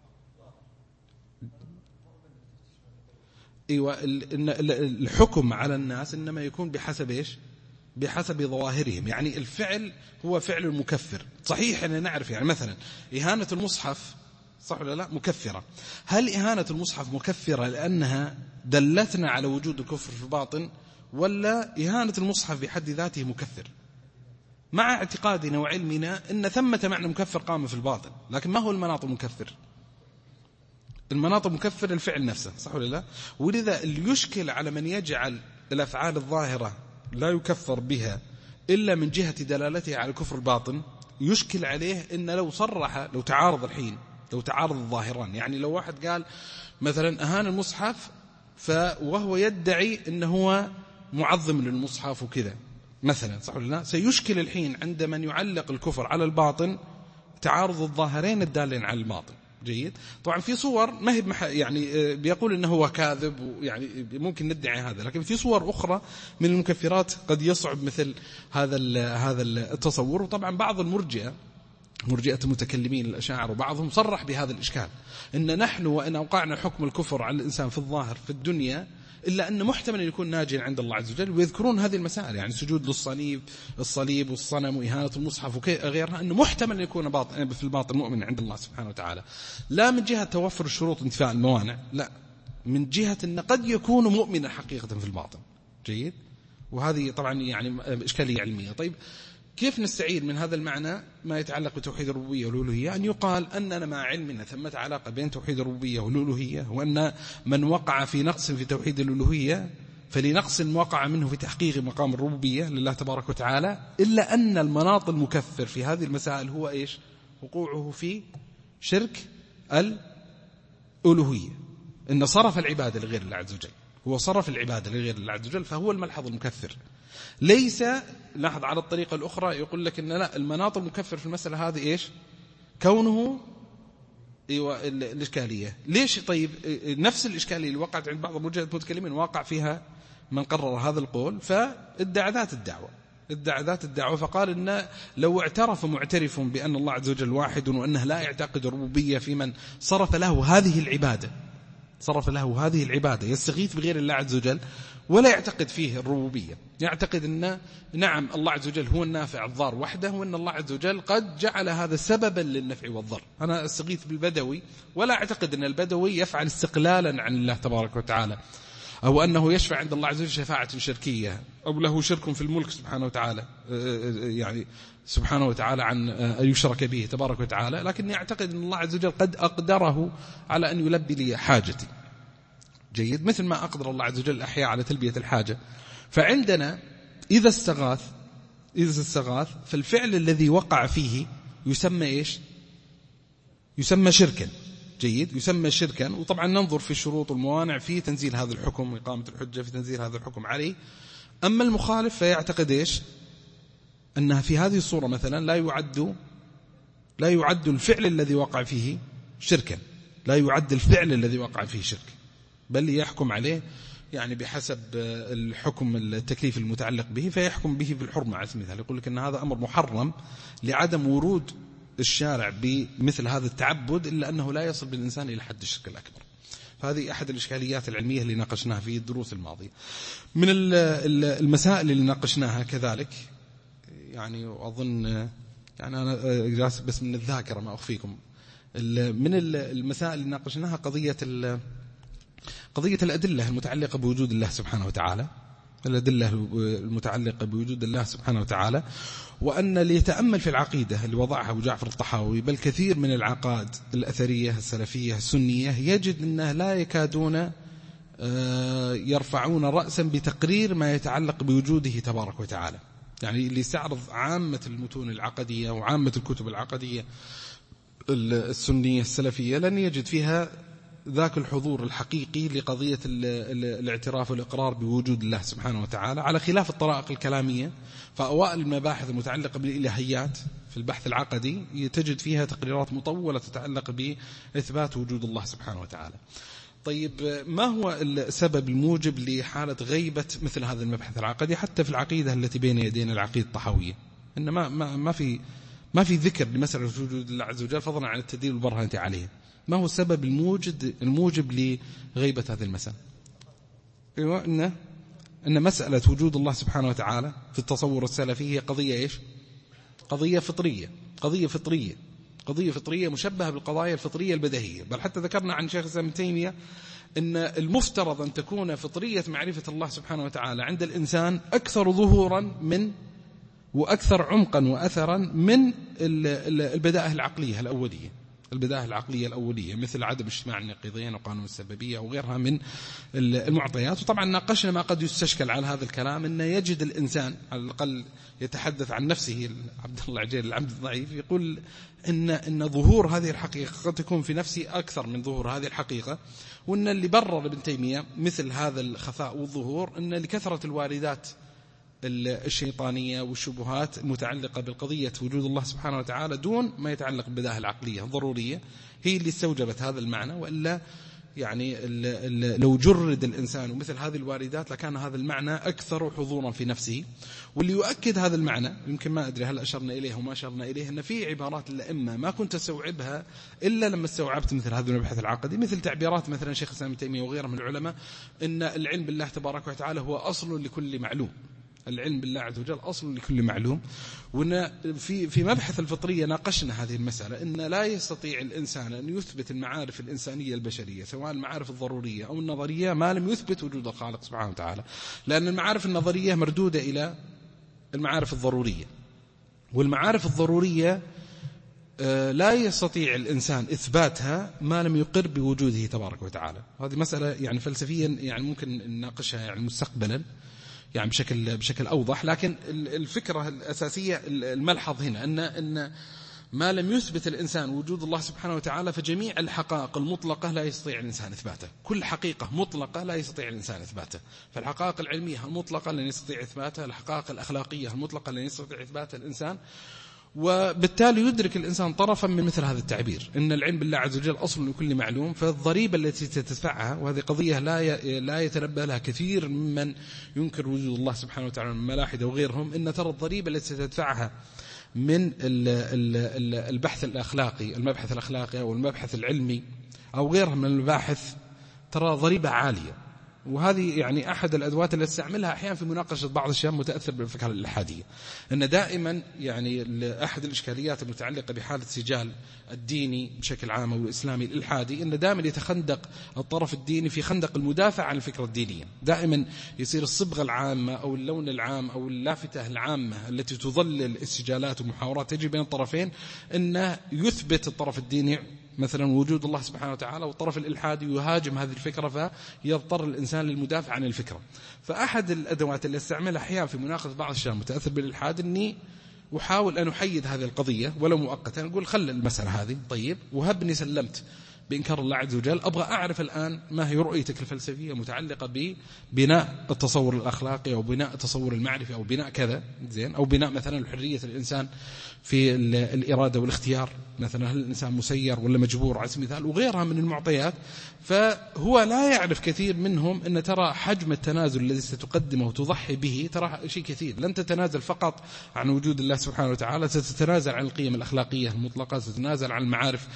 أيوة، الحكم على الناس إنما يكون بحسب إيش؟ بحسب ظواهرهم. يعني الفعل هو فعل المكفر. صحيح أن نعرف يعني مثلا إهانة المصحف صح ولا لا مكفرة. هل إهانة المصحف مكفرة لأنها دلتنا على وجود الكفر في الباطن، ولا إهانة المصحف بحد ذاته مكفر؟ مع اعتقادنا وعلمنا أن ثمة معنى مكفر قام في الباطن، لكن ما هو المناط المكفر؟ المناط مكفر الفعل نفسه، صح ولا لا؟ ولذا اللي يشكل على من يجعل الأفعال الظاهرة لا يكفر بها إلا من جهة دلالتها على كفر الباطن، يشكل عليه إن لو صرح، لو تعارض الظاهران، يعني لو واحد قال مثلا أهان المصحف وهو يدعي إنه هو معظم للمصحف وكذا مثلا، صح ولا لا؟ سيشكل الحين عند من يعلق الكفر على الباطن تعارض الظاهرين الدالين على الباطن. جيد. طبعا في صور ما هي يعني بيقول انه هو كاذب، ويعني ممكن ندعي هذا، لكن في صور اخرى من المكفرات قد يصعب مثل هذا التصور. وطبعا بعض مرجئة المتكلمين الأشاعرة وبعضهم صرح بهذا الإشكال، ان نحن وان اوقعنا حكم الكفر على الانسان في الظاهر في الدنيا إلا أن محتمل أن يكون ناجيا عند الله عز وجل. ويذكرون هذه المسائل، يعني سجود الصليب والصنم وإهانة المصحف وغيرها، أنه محتمل أن يكون في الباطن مؤمن عند الله سبحانه وتعالى، لا من جهة توفر الشروط انتفاء الموانع، لا من جهة أن قد يكون مؤمنا حقيقة في الباطن. جيد. وهذه طبعا يعني إشكالية علمية. طيب كيف نستعير من هذا المعنى ما يتعلق بتوحيد الربوبية والألوهية؟ أن يقال أننا مع علمنا ثمة علاقة بين توحيد الربوبية والألوهية، وأن من وقع في نقص في توحيد الألوهية فلنقص وقع منه في تحقيق مقام الربوبية لله تبارك وتعالى، إلا أن المناط المكفر في هذه المسائل هو إيش؟ وقوعه في شرك الألوهية، إن صرف العبادة لغير الله عز وجل، هو صرف العبادة لغير الله عز وجل، فهو الملحظ المكفر. ليس لاحظ على الطريقة الأخرى يقول لك إن لا، المناط المكفر في المسألة هذه إيش؟ كونه الإشكالية. ليش؟ طيب نفس الإشكالية اللي وقعت عند بعض المتكلمين واقع فيها من قرر هذا القول، فادعى ذات الدعوة فقال إن لو اعترف معترف بأن الله عز وجل واحد وأنه لا يعتقد الربوبية في من صرف له هذه العبادة يستغيث بغير الله عز وجل ولا يعتقد فيه الربوبية، يعتقد أن نعم الله عز وجل هو النافع الضار وحده، وأن الله عز وجل قد جعل هذا سببا للنفع والضر. أنا أستغيث بالبدوي ولا أعتقد أن البدوي يفعل استقلالا عن الله تبارك وتعالى، أو أنه يشفع عند الله عز وجل شفاعة شركية، أو له شرك في الملك سبحانه وتعالى، يعني سبحانه وتعالى عن أن يشرك به تبارك وتعالى، لكن يعتقد أن الله عز وجل قد أقدره على أن يلبي لي حاجتي. جيد، مثل ما أقدر الله عز وجل الأحياء على تلبية الحاجة. فعندنا إذا استغاث فالفعل الذي وقع فيه يسمى إيش؟ يسمى شركا. جيد، يسمى شركا. وطبعا ننظر في الشروط والموانع في تنزيل هذا الحكم وإقامة الحجة في تنزيل هذا الحكم عليه. أما المخالف فيعتقد إيش؟ أنها في هذه الصورة مثلا لا يعد الفعل الذي وقع فيه شركا، لا يعد الفعل الذي وقع فيه شرك، بل يحكم عليه يعني بحسب الحكم التكليف المتعلق به، فيحكم به بالحرمة على سبيل المثال. يقول لك أن هذا أمر محرم لعدم ورود الشارع بمثل هذا التعبد، إلا أنه لا يصل بالإنسان إلى حد الشرك الأكبر. فهذه أحد الإشكاليات العلمية اللي ناقشناها في الدروس الماضية. من المسائل اللي ناقشناها كذلك، يعني أظن يعني أنا جالس بس من الذاكرة ما أخفيكم، من المسائل اللي ناقشناها قضية الأدلة المتعلقة بوجود الله سبحانه وتعالى، الأدلة المتعلقة بوجود الله سبحانه وتعالى، وأن اللي يتأمل في العقيدة اللي وضعها أبو جعفر الطحاوي بل كثير من العقائد الأثرية السلفية السنية يجد أنه لا يكادون يرفعون رأسا بتقرير ما يتعلق بوجوده تبارك وتعالى. يعني اللي يستعرض عامة المتون العقدية وعامة الكتب العقدية السنية السلفية لن يجد فيها ذاك الحضور الحقيقي لقضية الاعتراف والإقرار بوجود الله سبحانه وتعالى، على خلاف الطرائق الكلامية. فأوائل المباحث المتعلقة بالإلهيات في البحث العقدي تجد فيها تقريرات مطولة تتعلق بإثبات وجود الله سبحانه وتعالى. طيب ما هو السبب الموجب لحالة غيبة مثل هذا المبحث العقدي حتى في العقيدة التي بين يدينا العقيدة الطحاوية؟ إن ما في ذكر لمسألة وجود الله عز وجل فضلا عن التدليل والبرهنة عليه. ما هو السبب الموجب لغيبة هذه المسألة؟ إن مسألة وجود الله سبحانه وتعالى في التصور السلفي هي قضية إيش؟ قضية فطرية مشبهة بالقضايا الفطرية البديهية. بل حتى ذكرنا عن شيخ الإسلام ابن تيمية إن المفترض أن تكون فطرية معرفة الله سبحانه وتعالى عند الإنسان أكثر ظهورا وأكثر عمقا وأثرا من البدائح العقلية الأولية، مثل عدم اجتماع النقيضين وقانون السببية وغيرها من المعطيات. وطبعا ناقشنا ما قد يستشكل على هذا الكلام، أن يجد الإنسان على الأقل يتحدث عن نفسه عبد الله عجيل العبد الضعيف، يقول إن ظهور هذه الحقيقة قد تكون في نفسي أكثر من ظهور هذه الحقيقة، وأن اللي برر ابن تيمية مثل هذا الخفاء والظهور أن لكثرة الواردات الشيطانية والشبهات المتعلقة بالقضية وجود الله سبحانه وتعالى دون ما يتعلق بالبدائح العقلية الضرورية هي اللي استوجبت هذا المعنى. وإلا يعني لو جرد الإنسان ومثل هذه الواردات لكان هذا المعنى أكثر حضورا في نفسه. واللي يؤكد هذا المعنى يمكن ما أدري هل أشرنا إليه وما أشرنا إليه، أن في عبارات الأئمة ما كنت أستوعبها إلا لما استوعبت مثل هذا المبحث العقدي، مثل تعبيرات مثلا شيخ الإسلام ابن تيمية وغيره من العلماء أن العلم بالله تبارك وتعالى هو أصل لكل معلوم. العلم بالله عز وجل أصل لكل معلوم. وإن في مبحث الفطرية ناقشنا هذه المسألة، إن لا يستطيع الإنسان أن يثبت المعارف الإنسانية البشرية سواء المعارف الضرورية أو النظرية ما لم يثبت وجود الخالق سبحانه وتعالى، لأن المعارف النظرية مردودة إلى المعارف الضرورية، والمعارف الضرورية لا يستطيع الإنسان إثباتها ما لم يقر بوجوده تبارك وتعالى. هذه مسألة يعني فلسفيا يعني ممكن نناقشها يعني مستقبلا يعني بشكل أوضح، لكن الفكرة الأساسية الملحظ هنا أن ما لم يثبت الإنسان وجود الله سبحانه وتعالى فجميع الحقائق المطلقة لا يستطيع الإنسان إثباته. كل حقيقة مطلقة لا يستطيع الإنسان إثباته. فالحقائق العلمية المطلقة لن يستطيع إثباتها، الحقائق الأخلاقية المطلقة لن يستطيع إثباتها الإنسان. وبالتالي يدرك الإنسان طرفا من مثل هذا التعبير أن العلم بالله عز وجل أصل لكل معلوم. فالضريبة التي تدفعها، وهذه قضية لا يتنبه لها كثير ممن ينكر وجود الله سبحانه وتعالى من الملاحدة وغيرهم، إن ترى الضريبة التي تدفعها من البحث الأخلاقي، المبحث الأخلاقي أو المبحث العلمي أو غيرها من المباحث، ترى ضريبة عالية. وهذه يعني أحد الأدوات التي استعملها أحيانا في مناقشة بعض الشيء متأثر بالفكرة الإلحادية. أن دائما يعني أحد الإشكاليات المتعلقة بحالة سجال الديني بشكل عام أو الإسلامي الإلحادي، أن دائما يتخندق الطرف الديني في خندق المدافع عن الفكرة الدينية. دائما يصير الصبغة العامة أو اللون العام أو اللافتة العامة التي تظلل السجالات ومحاورات تجري بين الطرفين أن يثبت الطرف الديني مثلا وجود الله سبحانه وتعالى، والطرف الإلحادي يهاجم هذه الفكرة فيضطر الإنسان للمدافع عن الفكرة. فأحد الأدوات اللي استعملها أحيانا في مناقشة بعض الشيء المتأثر بالإلحاد أني أحاول أن أحيد هذه القضية ولو مؤقتا، أقول خل المسألة هذه طيب وهبني سلمت بإنكار الله عز وجل، أبغى أعرف الآن ما هي رؤيتك الفلسفية متعلقة ببناء التصور الأخلاقي أو بناء التصور المعرفي أو بناء كذا زين، أو بناء مثلا حرية الإنسان في الإرادة والاختيار، مثلا هل الإنسان مسير ولا مجبور على سبيل المثال، وغيرها من المعطيات. فهو لا يعرف كثير منهم أن ترى حجم التنازل الذي ستقدمه وتضحي به ترى شيء كثير. لن تتنازل فقط عن وجود الله سبحانه وتعالى، ستتنازل عن القيم الأخلاقية المطلقة، ستتنازل عن المعارف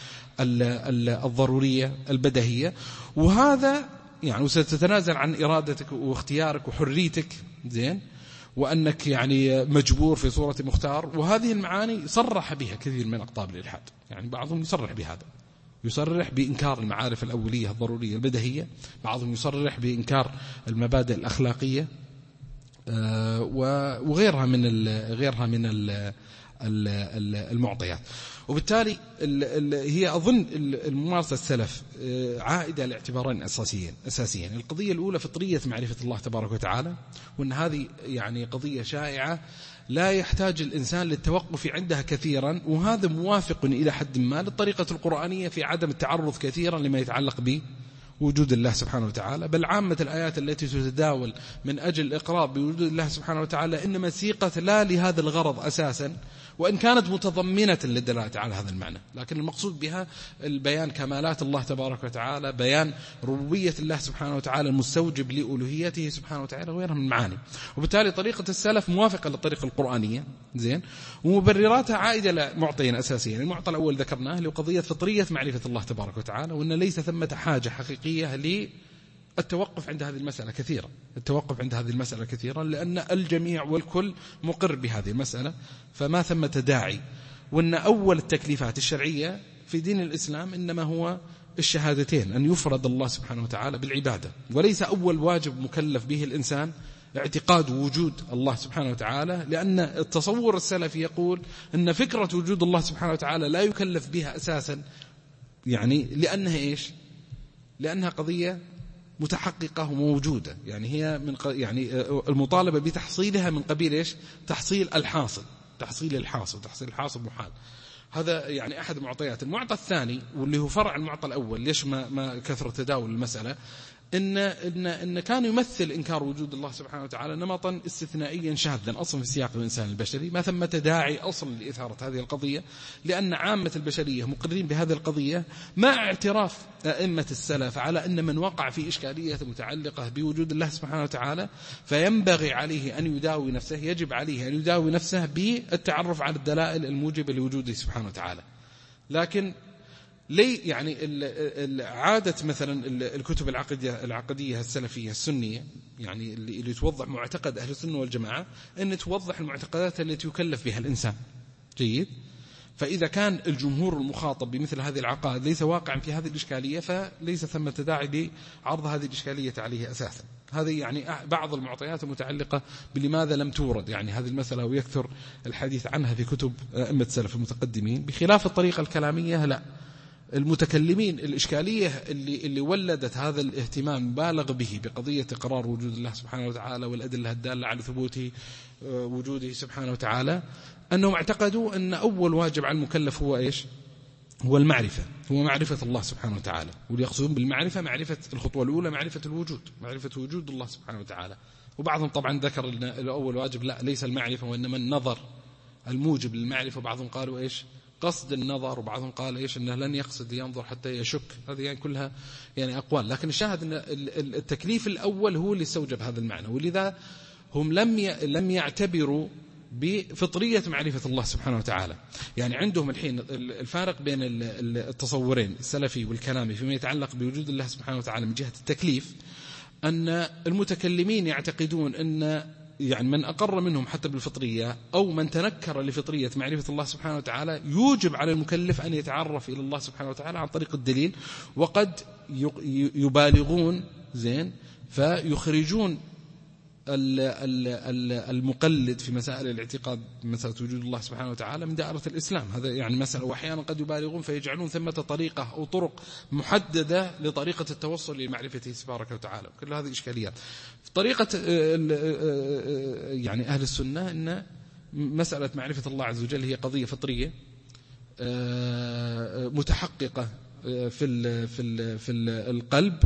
الضرورية البديهية، وهذا يعني وستتنازل عن إرادتك واختيارك وحريتك زين، وأنك يعني مجبور في صورة مختار. وهذه المعاني صرح بها كثير من أقطاب الإلحاد، يعني بعضهم يصرح بهذا، يصرح بإنكار المعارف الأولية الضرورية البديهية، بعضهم يصرح بإنكار المبادئ الأخلاقية وغيرها من المعطيات. وبالتالي هي أظن الممارسة السلف عائدة لاعتبارين أساسيين. القضية الأولى فطرية معرفة الله تبارك وتعالى، وأن هذه يعني قضية شائعة لا يحتاج الإنسان للتوقف عندها كثيرا، وهذا موافق إلى حد ما للطريقة القرآنية في عدم التعرض كثيرا لما يتعلق بوجود الله سبحانه وتعالى. بل عامة الآيات التي تتداول من أجل الإقرار بوجود الله سبحانه وتعالى إنما سيقت لا لهذا الغرض أساسا، وإن كانت متضمنة للدلالة على هذا المعنى، لكن المقصود بها البيان كمالات الله تبارك وتعالى، بيان ربوبية الله سبحانه وتعالى المستوجب لألوهيته سبحانه وتعالى وغيرها من المعاني. وبالتالي طريقة السلف موافقة للطريقة القرآنية زين، ومبرراتها عائدة لمعطيين أساسيين. المعطى الأول ذكرناه اللي هو قضية فطرية معرفة الله تبارك وتعالى، وأن ليس ثمة حاجة حقيقية التوقف عند هذه المسألة كثيرا، لأن الجميع والكل مقر بهذه المسألة، فما ثمة داعي. وأن أول التكليفات الشرعية في دين الإسلام إنما هو الشهادتين، أن يفرد الله سبحانه وتعالى بالعبادة، وليس أول واجب مكلف به الإنسان اعتقاد وجود الله سبحانه وتعالى، لأن التصور السلفي يقول أن فكرة وجود الله سبحانه وتعالى لا يكلف بها أساسا، يعني لأنها إيش؟ لأنها قضية متحققة وموجودة، يعني هي يعني المطالبة بتحصيلها من قبيل إيش؟ تحصيل الحاصل محال. هذا يعني أحد المعطيات. المعطى الثاني واللي هو فرع المعطى الأول، ليش ما كثرة تداول المسألة، إن كان يمثل إنكار وجود الله سبحانه وتعالى نمطا استثنائيا شاذا أصلا في سياق الإنسان البشري، ما ثمة داعي أصلا لإثارة هذه القضية، لأن عامة البشرية مقرين بهذه القضية، مع اعتراف أئمة السلف على أن من وقع في إشكالية متعلقة بوجود الله سبحانه وتعالى فينبغي عليه أن يداوي نفسه، يجب عليه أن يداوي نفسه بالتعرف على الدلائل الموجبة لوجوده سبحانه وتعالى. لكن ليه يعني عادة مثلا الكتب العقدية السلفية السنية، يعني اللي توضح معتقد أهل السنة والجماعة، أن توضح المعتقدات التي يكلف بها الإنسان. جيد. فإذا كان الجمهور المخاطب بمثل هذه العقائد ليس واقعا في هذه الإشكالية، فليس ثمة داعي لعرض هذه الإشكالية عليه أساسا. هذه يعني بعض المعطيات المتعلقة بلماذا لم تورد يعني هذه المسألة، ويكثر الحديث عنها في كتب أئمة السلف المتقدمين. بخلاف الطريقة الكلامية لا، المتكلمين الإشكالية اللي ولدت هذا الاهتمام بالغ به بقضية إقرار وجود الله سبحانه وتعالى والأدلة الدالة على ثبوته وجوده سبحانه وتعالى، أنهم اعتقدوا أن أول واجب على المكلف هو إيش؟ هو المعرفة، هو معرفة الله سبحانه وتعالى. وليقصدون بالمعرفة معرفة الخطوة الأولى معرفة الوجود، معرفة وجود الله سبحانه وتعالى. وبعضهم طبعا ذكر أن الأول واجب لا ليس المعرفة وإنما النظر الموجب للمعرفة. وبعضهم قالوا إيش؟ قصد النظر. وبعضهم قال إيش؟ أنه لن يقصد ينظر حتى يشك. هذه يعني كلها يعني أقوال، لكن الشاهد أن التكليف الأول هو اللي استوجب هذا المعنى. ولذا هم لم يعتبروا بفطرية معرفة الله سبحانه وتعالى. يعني عندهم الحين الفارق بين التصورين السلفي والكلامي فيما يتعلق بوجود الله سبحانه وتعالى من جهة التكليف، أن المتكلمين يعتقدون أن يعني من أقر منهم حتى بالفطرية أو من تنكر لفطرية معرفة الله سبحانه وتعالى يوجب على المكلف أن يتعرف إلى الله سبحانه وتعالى عن طريق الدليل، وقد يبالغون زين فيخرجون المقلد في مسائل الاعتقاد مسألة وجود الله سبحانه وتعالى من دائرة الإسلام. هذا يعني مسألة. وأحيانا قد يبالغون فيجعلون ثمة طريقة أو طرق محددة لطريقة التوصل لمعرفته سبحانه وتعالى. كل هذه إشكاليات. في طريقة يعني أهل السنة أن مسألة معرفة الله عز وجل هي قضية فطرية متحققة في القلب،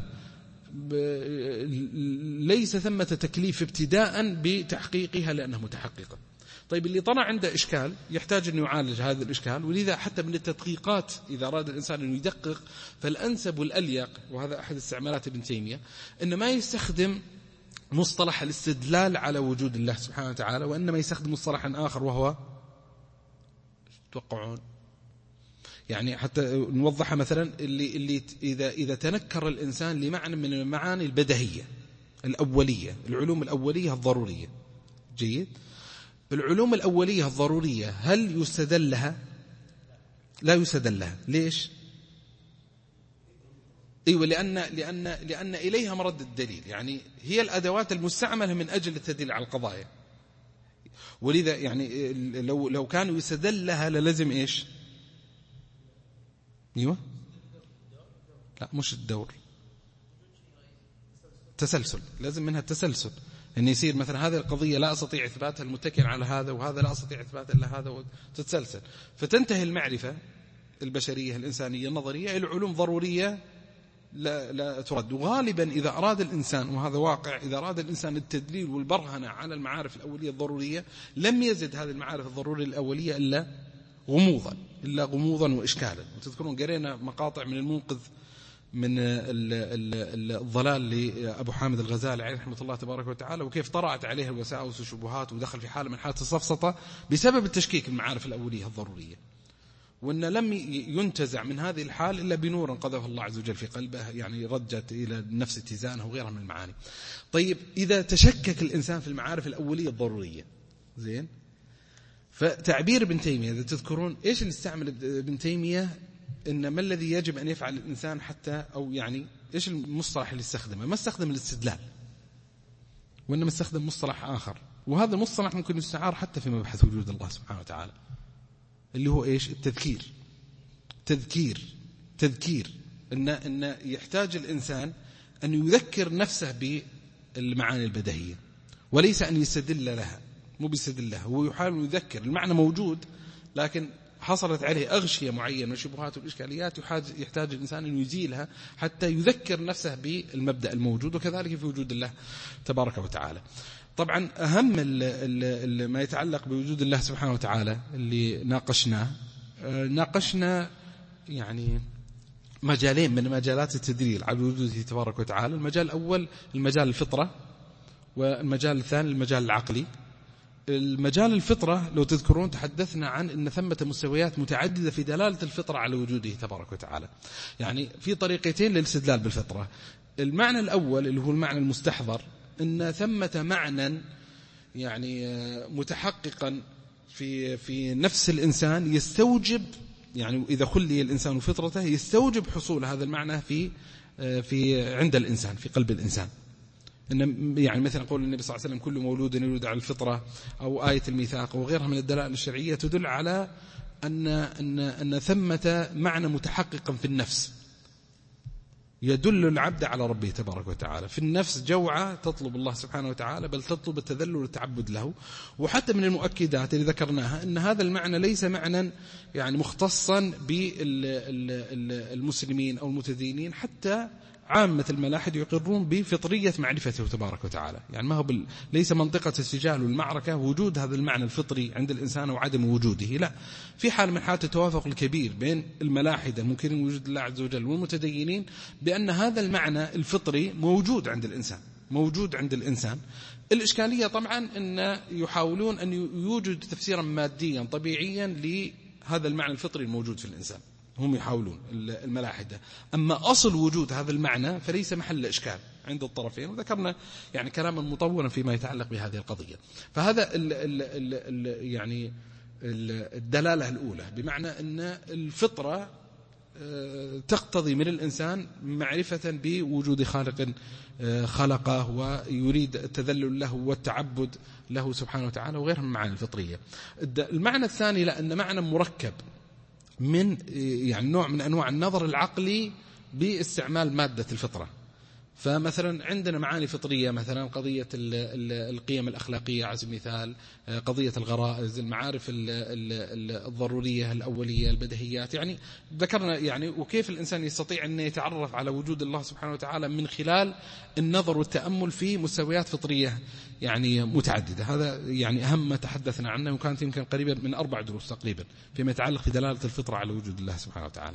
ليس ثمة تكليف ابتداء بتحقيقها لأنها متحققة. طيب اللي طلع عنده إشكال يحتاج أن يعالج هذا الإشكال. ولذا حتى من التدقيقات إذا أراد الإنسان أن يدقق فالأنسب والأليق، وهذا أحد استعمالات ابن تيمية، أن ما يستخدم مصطلح الاستدلال على وجود الله سبحانه وتعالى، وإنما يستخدم مصطلحا آخر وهو توقعون. يعني حتى نوضحها مثلا اللي إذا تنكر الإنسان لمعنى من المعاني البديهية الأولية، العلوم الأولية الضرورية. جيد. العلوم الأولية الضرورية هل يستدل لها؟ لا يستدل لها. ليش؟ أيوة لأن إليها مرد الدليل، يعني هي الأدوات المستعملة من أجل التدليل على القضايا. ولذا يعني لو كانوا يستدل لها للزم إيش؟ أيوة لا مش الدور، تسلسل، لازم منها التسلسل. أن يصير مثلا هذه القضية لا أستطيع إثباتها المتكل على هذا، وهذا لا أستطيع إثباتها إلا هذا، وتتسلسل. فتنتهي المعرفة البشرية الإنسانية النظرية إلى علوم ضرورية لا ترد. وغالبا إذا أراد الإنسان، وهذا واقع، إذا أراد الإنسان التدليل والبرهنة على المعارف الأولية الضرورية لم يزد هذه المعارف الضرورية الأولية إلا غموضا وإشكالا. وتذكرون قرينا مقاطع من المنقذ من الضلال لأبو حامد الغزالي عليه رحمة الله تبارك وتعالى، وكيف طرأت عليه الوساوس والشبهات ودخل في حالة من حالة السفسطة بسبب التشكيك المعارف الأولية الضرورية، وأن لم ينتزع من هذه الحال إلا بنور قذف الله عز وجل في قلبه، يعني رجت إلى النفس اتزانه وغيرها من المعاني. طيب إذا تشكك الإنسان في المعارف الأولية الضرورية زين، فتعبير ابن تيمية إذا تذكرون إيش اللي استعمل ابن تيمية، إن ما الذي يجب أن يفعل الإنسان حتى، أو يعني إيش المصطلح اللي استخدمه؟ ما استخدم الاستدلال، وإنما استخدم مصطلح آخر، وهذا المصطلح ممكن يستعار حتى في مبحث وجود الله سبحانه وتعالى، اللي هو إيش؟ التذكير. تذكير إن يحتاج الإنسان أن يذكر نفسه بالمعاني البديهية، وليس أن يستدل لها. مو بيستدل لها، هو يحاول يذكر المعنى موجود، لكن حصلت عليه أغشية معينة من الشبهات والإشكاليات يحتاج الإنسان أن يزيلها حتى يذكر نفسه بالمبدأ الموجود. وكذلك في وجود الله تبارك وتعالى. طبعا أهم ما يتعلق بوجود الله سبحانه وتعالى اللي ناقشنا يعني مجالين من مجالات التدليل على وجوده تبارك وتعالى. المجال الأول المجال الفطرة، والمجال الثاني المجال العقلي. المجال الفطرة لو تذكرون تحدثنا عن أن ثمة مستويات متعددة في دلالة الفطرة على وجوده تبارك وتعالى، يعني في طريقتين للاستدلال بالفطرة. المعنى الأول اللي هو المعنى المستحضر، أن ثمة معنى يعني متحققا في نفس الإنسان يستوجب، يعني إذا خلي الإنسان فطرته يستوجب حصول هذا المعنى في عند الإنسان في قلب الإنسان. إن يعني مثلا قول النبي صلى الله عليه وسلم كل مولود يولد على الفطرة، أو آية الميثاق وغيرها من الدلائل الشرعية تدل على أن ثمة معنى متحققا في النفس يدل العبد على ربه تبارك وتعالى. في النفس جوعة تطلب الله سبحانه وتعالى، بل تطلب التذلل والتعبد له. وحتى من المؤكدات اللي ذكرناها أن هذا المعنى ليس معنى يعني مختصا بالمسلمين أو المتدينين، حتى عامة الملاحد يقرون بفطرية معرفته تبارك وتعالى. يعني ما هو ليس منطقة السجال والمعركة وجود هذا المعنى الفطري عند الإنسان وعدم وجوده، لا، في حال من حالات التوافق الكبير بين الملاحدة ممكن وجود الله عز وجل والمتدينين بأن هذا المعنى الفطري موجود عند الإنسان، موجود عند الإنسان. الإشكالية طبعا أن يحاولون أن يوجد تفسيرا ماديا طبيعيا لهذا المعنى الفطري الموجود في الإنسان، هم يحاولون الملاحدة. أما أصل وجود هذا المعنى فليس محل إشكال عند الطرفين، وذكرنا يعني كلاما مطولا فيما يتعلق بهذه القضية. فهذا يعني الدلالة الأولى، بمعنى أن الفطرة تقتضي من الإنسان معرفة بوجود خالق خلقه ويريد التذلل له والتعبد له سبحانه وتعالى وغيرها من المعاني الفطرية. المعنى الثاني لأن معنى مركب من يعني نوع من أنواع النظر العقلي باستعمال مادة الفطرة. فمثلا عندنا معاني فطرية، مثلا قضية القيم الأخلاقية على سبيل المثال، قضية الغرائز، المعارف الضرورية الأولية، البديهيات، يعني ذكرنا يعني وكيف الإنسان يستطيع أن يتعرف على وجود الله سبحانه وتعالى من خلال النظر والتأمل في مستويات فطرية يعني متعددة. هذا يعني أهم ما تحدثنا عنه، وكانت يمكن قريبا من 4 دروس تقريبا فيما يتعلق بدلالة الفطرة على وجود الله سبحانه وتعالى.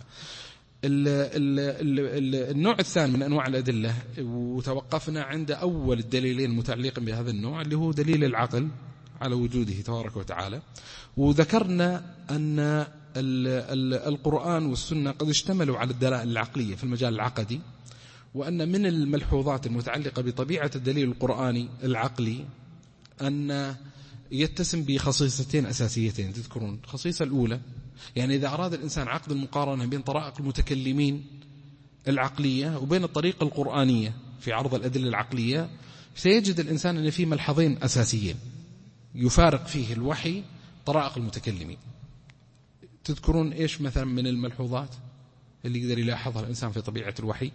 النوع الثاني من أنواع الأدلة، وتوقفنا عند أول الدليلين المتعلقين بهذا النوع اللي هو دليل العقل على وجوده تبارك وتعالى. وذكرنا أن القرآن والسنة قد اشتملوا على الدلائل العقلية في المجال العقدي، وأن من الملحوظات المتعلقة بطبيعة الدليل القرآني العقلي أن يتسم بخصيصتين أساسيتين تذكرون. الخصيصة الأولى يعني إذا أراد الإنسان عقد المقارنة بين طرائق المتكلمين العقلية وبين الطريقة القرآنية في عرض الأدلة العقلية، سيجد الإنسان أن فيه ملحظين أساسيين يفارق فيه الوحي طرائق المتكلمين. تذكرون إيش مثلا من الملحوظات اللي يقدر يلاحظها الإنسان في طبيعة الوحي؟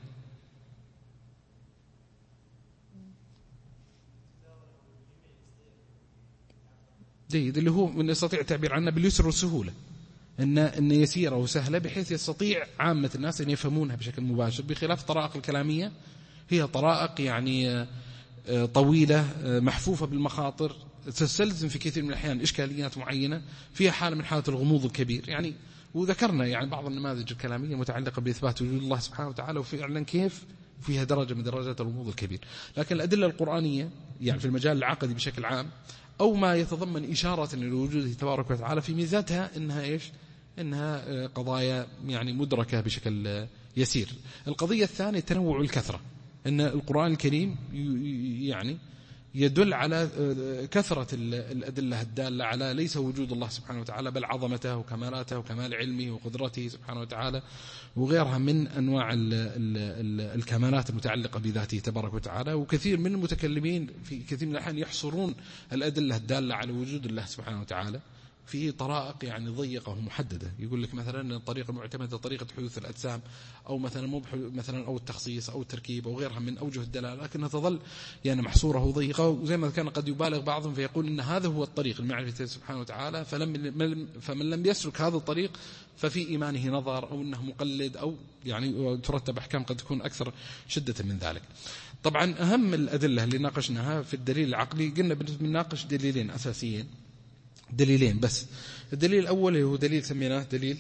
جيد، اللي هو من يستطيع التعبير عنه باليسر والسهولة، إن يسيرة وسهلة بحيث يستطيع عامة الناس أن يفهمونها بشكل مباشر، بخلاف الطرائق الكلامية هي طرائق يعني طويلة محفوفة بالمخاطر، تستلزم في كثير من الأحيان إشكاليات معينة فيها حالة من حالة الغموض الكبير. يعني وذكرنا يعني بعض النماذج الكلامية متعلقة بإثبات وجود الله سبحانه وتعالى، وفعلا كيف فيها درجة من درجات الغموض الكبير. لكن الأدلة القرآنية يعني في المجال العقدي بشكل عام أو ما يتضمن إشارة لوجوده تبارك وتعالى، في ميزاتها إنها إيش؟ إنها قضايا يعني مدركة بشكل يسير. القضية الثانية تنوع الكثرة، إن القرآن الكريم يعني يدل على كثرة الأدلة الدالة على ليس وجود الله سبحانه وتعالى بل عظمته وكمالاته وكمال علمه وقدرته سبحانه وتعالى وغيرها من أنواع الكمالات المتعلقة بذاته تبارك وتعالى. وكثير من المتكلمين في كثير من الأحيان يحصرون الأدلة الدالة على وجود الله سبحانه وتعالى في طرائق يعني ضيقة ومحددة. يقول لك مثلا الطريقة المعتمدة طريقة حدوث الأجسام، أو مثلا أو التخصيص أو التركيب أو غيرها من أوجه الدلالة، لكنها تظل يعني محصورة وضيقة. وزي ما كان قد يبالغ بعضهم فيقول إن هذا هو الطريق المعرفة سبحانه وتعالى، فمن لم يسلك هذا الطريق ففي إيمانه نظر أو أنه مقلد، أو يعني ترتب أحكام قد تكون أكثر شدة من ذلك. طبعا أهم الأدلة اللي ناقشناها في الدليل العقلي قلنا بنناقش دليلين أساسيين، دليلين بس. الدليل الأول هو دليل سميناه دليل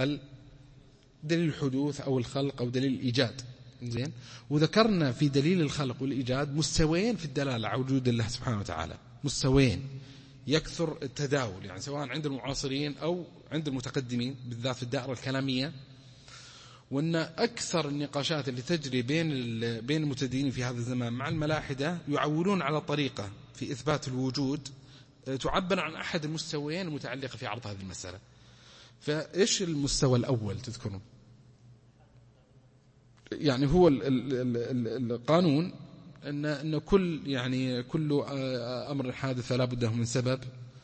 الحدوث أو الخلق أو دليل الإيجاد. زين، وذكرنا في دليل الخلق والإيجاد مستويين في الدلالة على وجود الله سبحانه وتعالى، مستويين يكثر التداول يعني سواء عند المعاصرين أو عند المتقدمين بالذات في الدائرة الكلامية. وأن أكثر النقاشات اللي تجري بين المتدينين في هذا الزمان مع الملاحدة يعولون على طريقة في إثبات الوجود تعبر عن أحد المستويين المتعلقة في عرض هذه المسألة. فإيش المستوى الأول تذكرون؟ يعني هو القانون أن كل أمر حادث فلا بد له من سبب،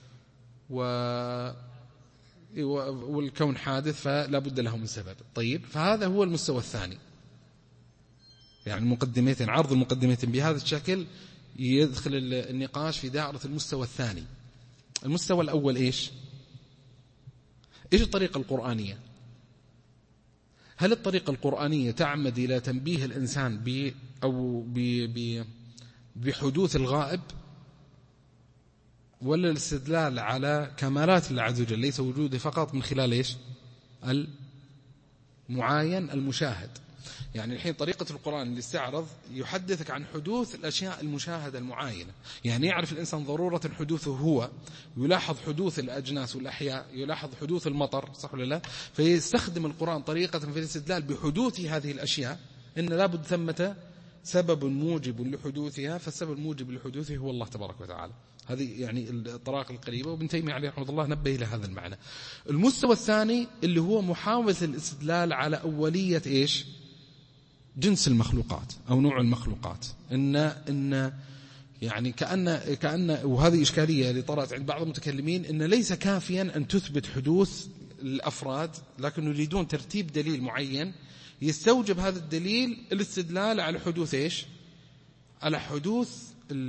والكون حادث فلا بد له من سبب. طيب، فهذا هو المستوى الثاني، يعني المقدمتين، عرض المقدمتين بهذا الشكل يدخل النقاش في دائرة المستوى الثاني. المستوى الأول إيش الطريقة القرآنية؟ هل الطريقة القرآنية تعمد إلى تنبيه الإنسان بحدوث الغائب، ولا الاستدلال على كمالات الله عز وجل ليس وجوده فقط من خلال المعاين المشاهد؟ يعني الحين طريقة القرآن اللي استعرض يحدثك عن حدوث الأشياء المشاهدة المعاينة، يعني يعرف الإنسان ضرورة حدوثه هو، يلاحظ حدوث الأجناس والأحياء، يلاحظ حدوث المطر، صح ولا لا؟ فيستخدم القرآن طريقة في الاستدلال بحدوث هذه الأشياء، إن لابد ثمة سبب موجب لحدوثها، فالسبب الموجب لحدوثه هو الله تبارك وتعالى. هذه يعني الطرائق القريبة، وابن تيمية عليه رحمه الله نبه إلى هذا المعنى. المستوى الثاني اللي هو محاولة الاستدلال على أولية جنس المخلوقات أو نوع المخلوقات، إن يعني كأن وهذه إشكالية اللي طرأت عند بعض المتكلمين، إن ليس كافيا أن تثبت حدوث الأفراد، لكن يريدون ترتيب دليل معين يستوجب هذا الدليل الاستدلال على حدوث على حدوث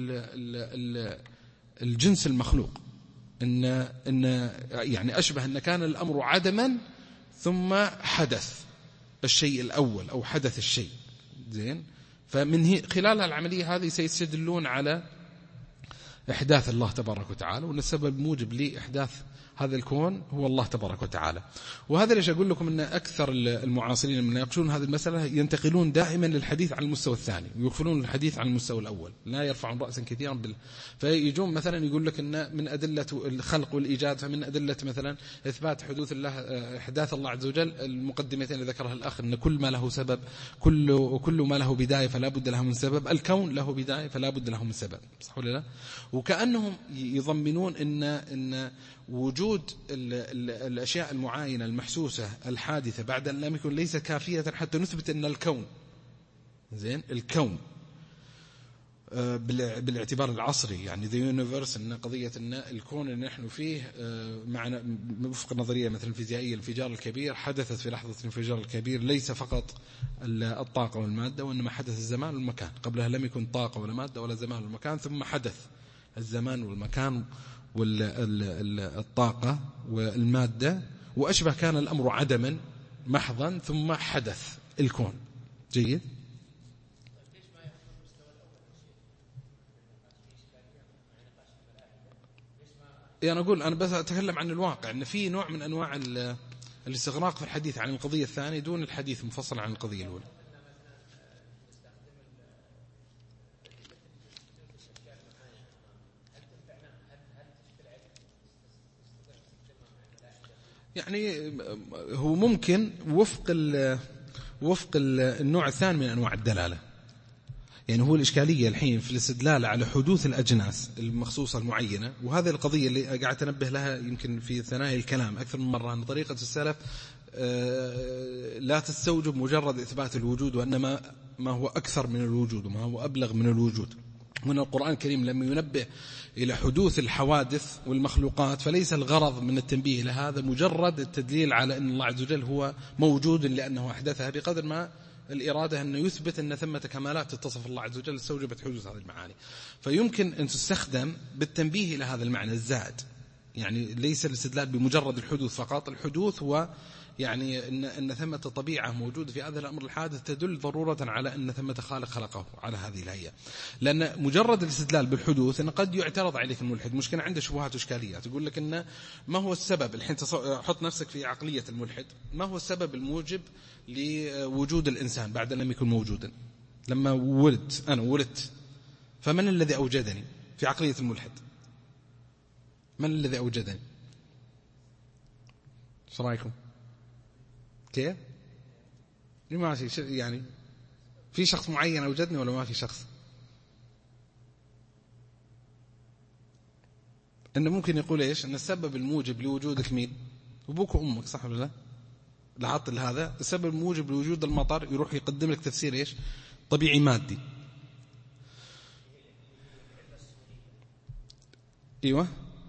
الجنس المخلوق، إن يعني أشبه أن كان الأمر عدما ثم حدث الشيء الأول أو حدث الشيء. زين، فمن خلال العملية هذه سيستدلون على إحداث الله تبارك وتعالى، وأن السبب موجب لإحداث هذا الكون هو الله تبارك وتعالى. وهذا ليش أقول لكم أن أكثر المعاصرين من يناقشون هذه المسألة ينتقلون دائما للحديث عن المستوى الثاني ويغفلون الحديث عن المستوى الأول، لا يرفعون رأسا كثيرا فيجون مثلا يقول لك أن من أدلة الخلق والإيجاد، فمن أدلة مثلا إثبات حدوث الله، إحداث الله عز وجل، المقدمتين ذكرها الأخ، أن كل ما له سبب، كل ما له بداية فلا بد له من سبب، الكون له بداية فلا بد له من سبب، صح ولا لا؟ وكأنهم يضمنون أن وجود الأشياء المعاينة المحسوسة الحادثة بعد أن لم يكن ليس كافية حتى نثبت أن الكون، زين، الكون بالاعتبار العصري، يعني the universe، أن قضية أن الكون اللي نحن فيه معنا وفق النظرية مثلا الفيزيائية، الانفجار الكبير حدثت في لحظة الانفجار الكبير ليس فقط الطاقة والمادة، وإنما حدث الزمان والمكان، قبلها لم يكن طاقة ولا مادة ولا زمان والمكان، ثم حدث الزمان والمكان والطاقة والمادة، وأشبه كان الأمر عدما محضا ثم حدث الكون. جيد. يعني أنا بس أتكلم عن الواقع، أن في نوع من أنواع الاستغراق في الحديث عن القضية الثانية دون الحديث مفصل عن القضية الأولى. يعني هو ممكن وفق النوع الثاني من أنواع الدلالة. يعني هو الإشكالية الحين في الاستدلال على حدوث الأجناس المخصوصة المعينة، وهذه القضية اللي قاعد تنبه لها يمكن في ثنايا الكلام أكثر من مرة، أن طريقة السلف لا تستوجب مجرد إثبات الوجود، وإنما ما هو أكثر من الوجود وما هو أبلغ من الوجود. وأن القرآن الكريم لما ينبه إلى حدوث الحوادث والمخلوقات فليس الغرض من التنبيه إلى هذا مجرد التدليل على أن الله عز وجل هو موجود لأنه أحدثها، بقدر ما الإرادة أن يثبت أن ثمة كمالات تتصف الله عز وجل استوجبت حدوث هذه المعاني. فيمكن أن تستخدم بالتنبيه إلى هذا المعنى الزائد، يعني ليس الاستدلال بمجرد الحدوث فقط. الحدوث هو يعني أن ثمة طبيعة موجودة في هذا الأمر الحادث تدل ضرورة على أن ثمة خالق خلقه على هذه الهيئة. لأن مجرد الاستدلال بالحدوث أن قد يعترض عليك الملحد، مشكلة عنده شبهات وإشكاليات، يقول لك أن ما هو السبب، الحين حط نفسك في عقلية الملحد، ما هو السبب الموجب لوجود الإنسان بعد أن لم يكن موجودا؟ لما أنا ولدت فمن الذي أوجدني في عقلية الملحد؟ من الذي أوجدني؟ شو رأيكم؟ كيف؟ لما يعني في شخص معين أوجدني ولا ما في شخص؟ إنه ممكن يقول إيش؟ إن السبب الموجب لوجودك مين؟ أبوك وأمك، صح ولا لا؟ لاحظت هذا السبب الموجب لوجود المطر، يروح يقدم لك تفسير إيش؟ طبيعي مادي. أيوة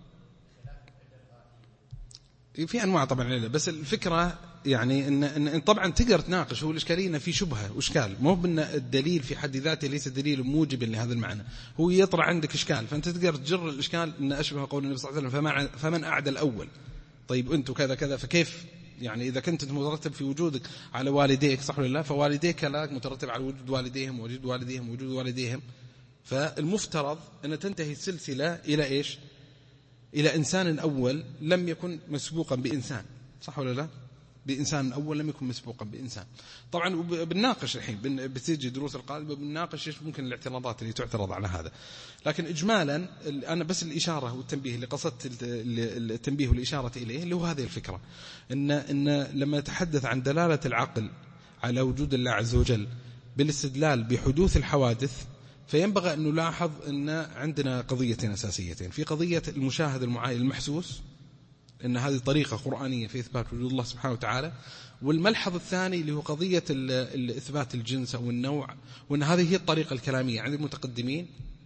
في أنواع طبعا العلة، بس الفكرة يعني إن طبعا تقدر تناقش. هو الإشكالية إن في شبهة وإشكال، مو بأن الدليل في حد ذاته ليس دليل موجب لهذا المعنى، هو يطرح عندك إشكال، فأنت تقدر تجر الإشكال إن أشبه قول النبي صلى الله عليه وسلم فمن أعدى الأول. طيب أنتم كذا كذا، فكيف يعني إذا كنت مترتب في وجودك على والديك، صح ولا لا؟ فوالديك كذلك مترتب على وجود والديهم ووجود والديهم ووجود والديهم، فالمفترض أن تنتهي السلسلة إلى إيش؟ إلى إنسان أول لم يكن مسبوقا بإنسان، صح ولا لا؟ بإنسان أول لم يكن مسبوقا بإنسان. طبعا بنناقش الحين، بتيجي دروس القادمة بنناقش إيش ممكن الاعتراضات اللي تعترض على هذا. لكن إجمالا أنا بس الإشارة والتنبيه اللي قصدت التنبيه والإشارة إليه اللي هو هذه الفكرة، إن لما نتحدث عن دلالة العقل على وجود الله عز وجل بالاستدلال بحدوث الحوادث، فينبغي أن نلاحظ أن عندنا قضيتين أساسيتين. في قضية المشاهد المعاين المحسوس، أن هذه طريقة قرآنية في إثبات وجود الله سبحانه وتعالى، والملحظ الثاني اللي هو قضية إثبات الجنس أو النوع، وأن هذه هي الطريقة الكلامية عند المتقدمين،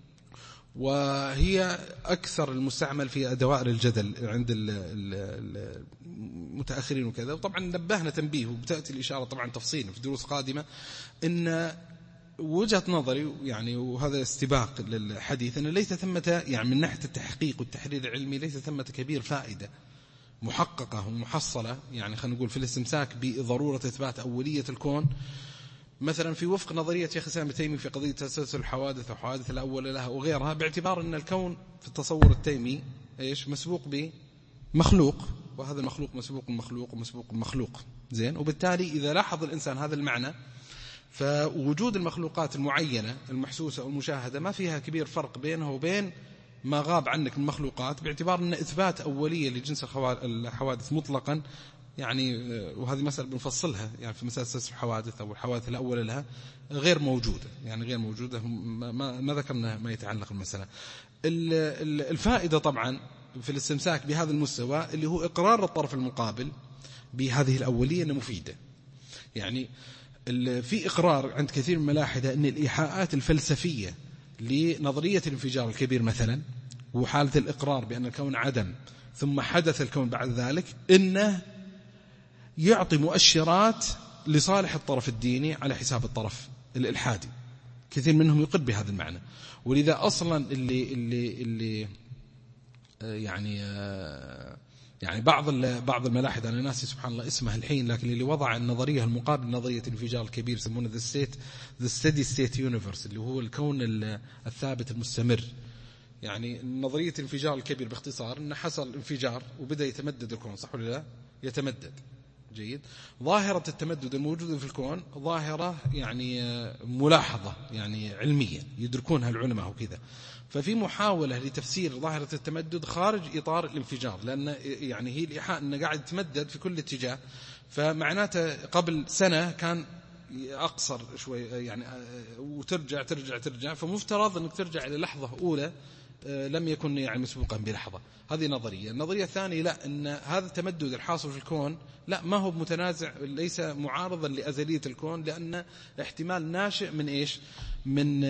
وهي أكثر المستعمل في دوائر الجدل عند المتأخرين وكذا. وطبعا نبهنا تنبيه وبتأتي الإشارة طبعا تفصيلا في دروس قادمة، إن وجهة نظري يعني، وهذا استباق للحديث، أن ليس ثمة يعني من ناحية التحقيق والتحرير العلمي ليس ثمة كبير فائدة محققة ومحصلة، يعني خلينا نقول في الاستمساك بضرورة إثبات أولية الكون، مثلا في وفق نظرية شيخ الإسلام ابن تيمية في قضية تسلسل الحوادث أو حوادث الأول لها وغيرها، باعتبار أن الكون في التصور التيمي إيش مسبوق بمخلوق، وهذا المخلوق مسبوق بمخلوق ومسبوق بمخلوق، زين. وبالتالي إذا لاحظ الإنسان هذا المعنى، فوجود المخلوقات المعينة المحسوسة والمشاهدة ما فيها كبير فرق بينه وبين ما غاب عنك من مخلوقات، باعتبار أن إثبات أولية لجنس الحوادث مطلقا يعني، وهذه مسألة بنفصلها يعني في مسألة تسلسل الحوادث أو الحوادث الأولى لها غير موجودة، يعني غير موجودة، ما ذكرنا ما يتعلق بالمسألة. الفائدة طبعا في الاستمساك بهذا المستوى اللي هو إقرار الطرف المقابل بهذه الأولية أنها مفيدة. يعني في إقرار عند كثير من الملاحدة أن الإيحاءات الفلسفية لنظرية الانفجار الكبير مثلا، وحالة الإقرار بأن الكون عدم ثم حدث الكون بعد ذلك، إنه يعطي مؤشرات لصالح الطرف الديني على حساب الطرف الإلحادي. كثير منهم يقر بهذا المعنى، ولذا أصلا اللي يعني بعض الملاحدة، أنا ناسي سبحان الله اسمها الحين، لكن اللي وضع النظرية المقابل نظرية الانفجار الكبير يسمونه the steady state universe، اللي هو الكون الثابت المستمر. يعني نظرية الانفجار الكبير باختصار أن حصل انفجار وبدأ يتمدد الكون، صح ولا لا؟ يتمدد، جيد. ظاهرة التمدد الموجودة في الكون ظاهرة يعني ملاحظة يعني علمية يدركونها العلماء وكذا. ففي محاولة لتفسير ظاهرة التمدد خارج إطار الانفجار، لأن يعني هي الإيحاء أنه قاعد يتمدد في كل اتجاه، فمعناته قبل سنة كان أقصر شوي يعني، وترجع ترجع ترجع، فمفترض أنك ترجع إلى لحظة أولى لم يكن يعني مسبوقا بلحظة. هذه نظرية. النظرية الثانية لا، أن هذا التمدد الحاصل في الكون لا ما هو متنازع، ليس معارضا لأزلية الكون، لأن احتمال ناشئ من إيش؟ من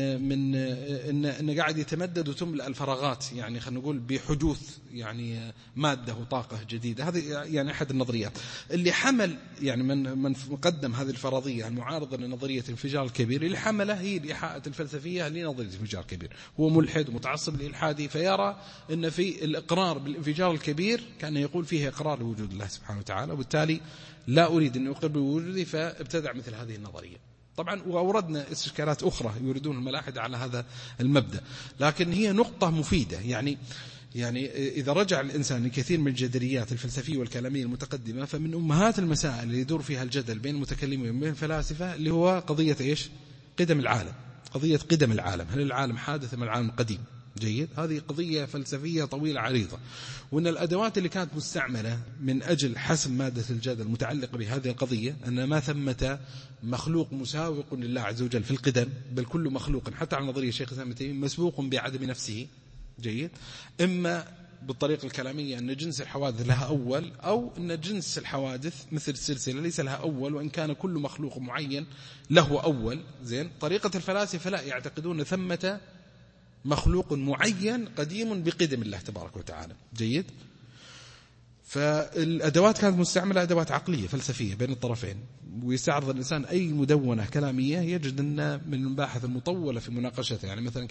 إن قاعد يتمدد وتملأ الفراغات، يعني خلينا نقول بحدوث يعني مادة وطاقة جديدة. هذه يعني أحد النظريات اللي حمل يعني من قدم هذه الفرضية المعارضة لنظرية الانفجار الكبير، اللي حمله هي الإيحاءات الفلسفية لنظرية الانفجار الكبير. هو ملحد ومتعصب للإلحادي، فيرى أن في الإقرار بالانفجار الكبير كان يقول فيه إقرار لوجود الله سبحانه وتعالى، وبالتالي لا أريد أن أقر بوجوده، فابتدع مثل هذه النظرية. طبعا وأوردنا استشكالات أخرى يريدون الملاحدة على هذا المبدأ، لكن هي نقطة مفيدة. يعني إذا رجع الإنسان لكثير من الجدليات الفلسفية والكلامية المتقدمة، فمن أمهات المسائل اللي يدور فيها الجدل بين المتكلمين وبين الفلاسفة اللي هو قضية إيش؟ قدم العالم. قضية قدم العالم، هل العالم حادث أم العالم قديم؟ جيد. هذه قضية فلسفية طويلة عريضة، وأن الأدوات اللي كانت مستعملة من أجل حسم مادة الجدل المتعلقة بهذه القضية أن ما ثمة مخلوق مساوق لله عز وجل في القدم، بل كل مخلوق حتى على نظرية الشيخ الإسلام ابن تيمية مسبوق بعدم نفسه. جيد. إما بالطريقة الكلامية أن جنس الحوادث لها أول، أو أن جنس الحوادث مثل السلسلة ليس لها أول، وإن كان كل مخلوق معين له أول. زين. طريقة الفلاسفة لا، يعتقدون ثمة مخلوق معين قديم بقدم الله تبارك وتعالى. جيد. فالأدوات كانت مستعملة أدوات عقلية فلسفية بين الطرفين، ويستعرض الإنسان أي مدونة كلامية يجد أن من المباحث المطولة في مناقشتها. يعني مثلا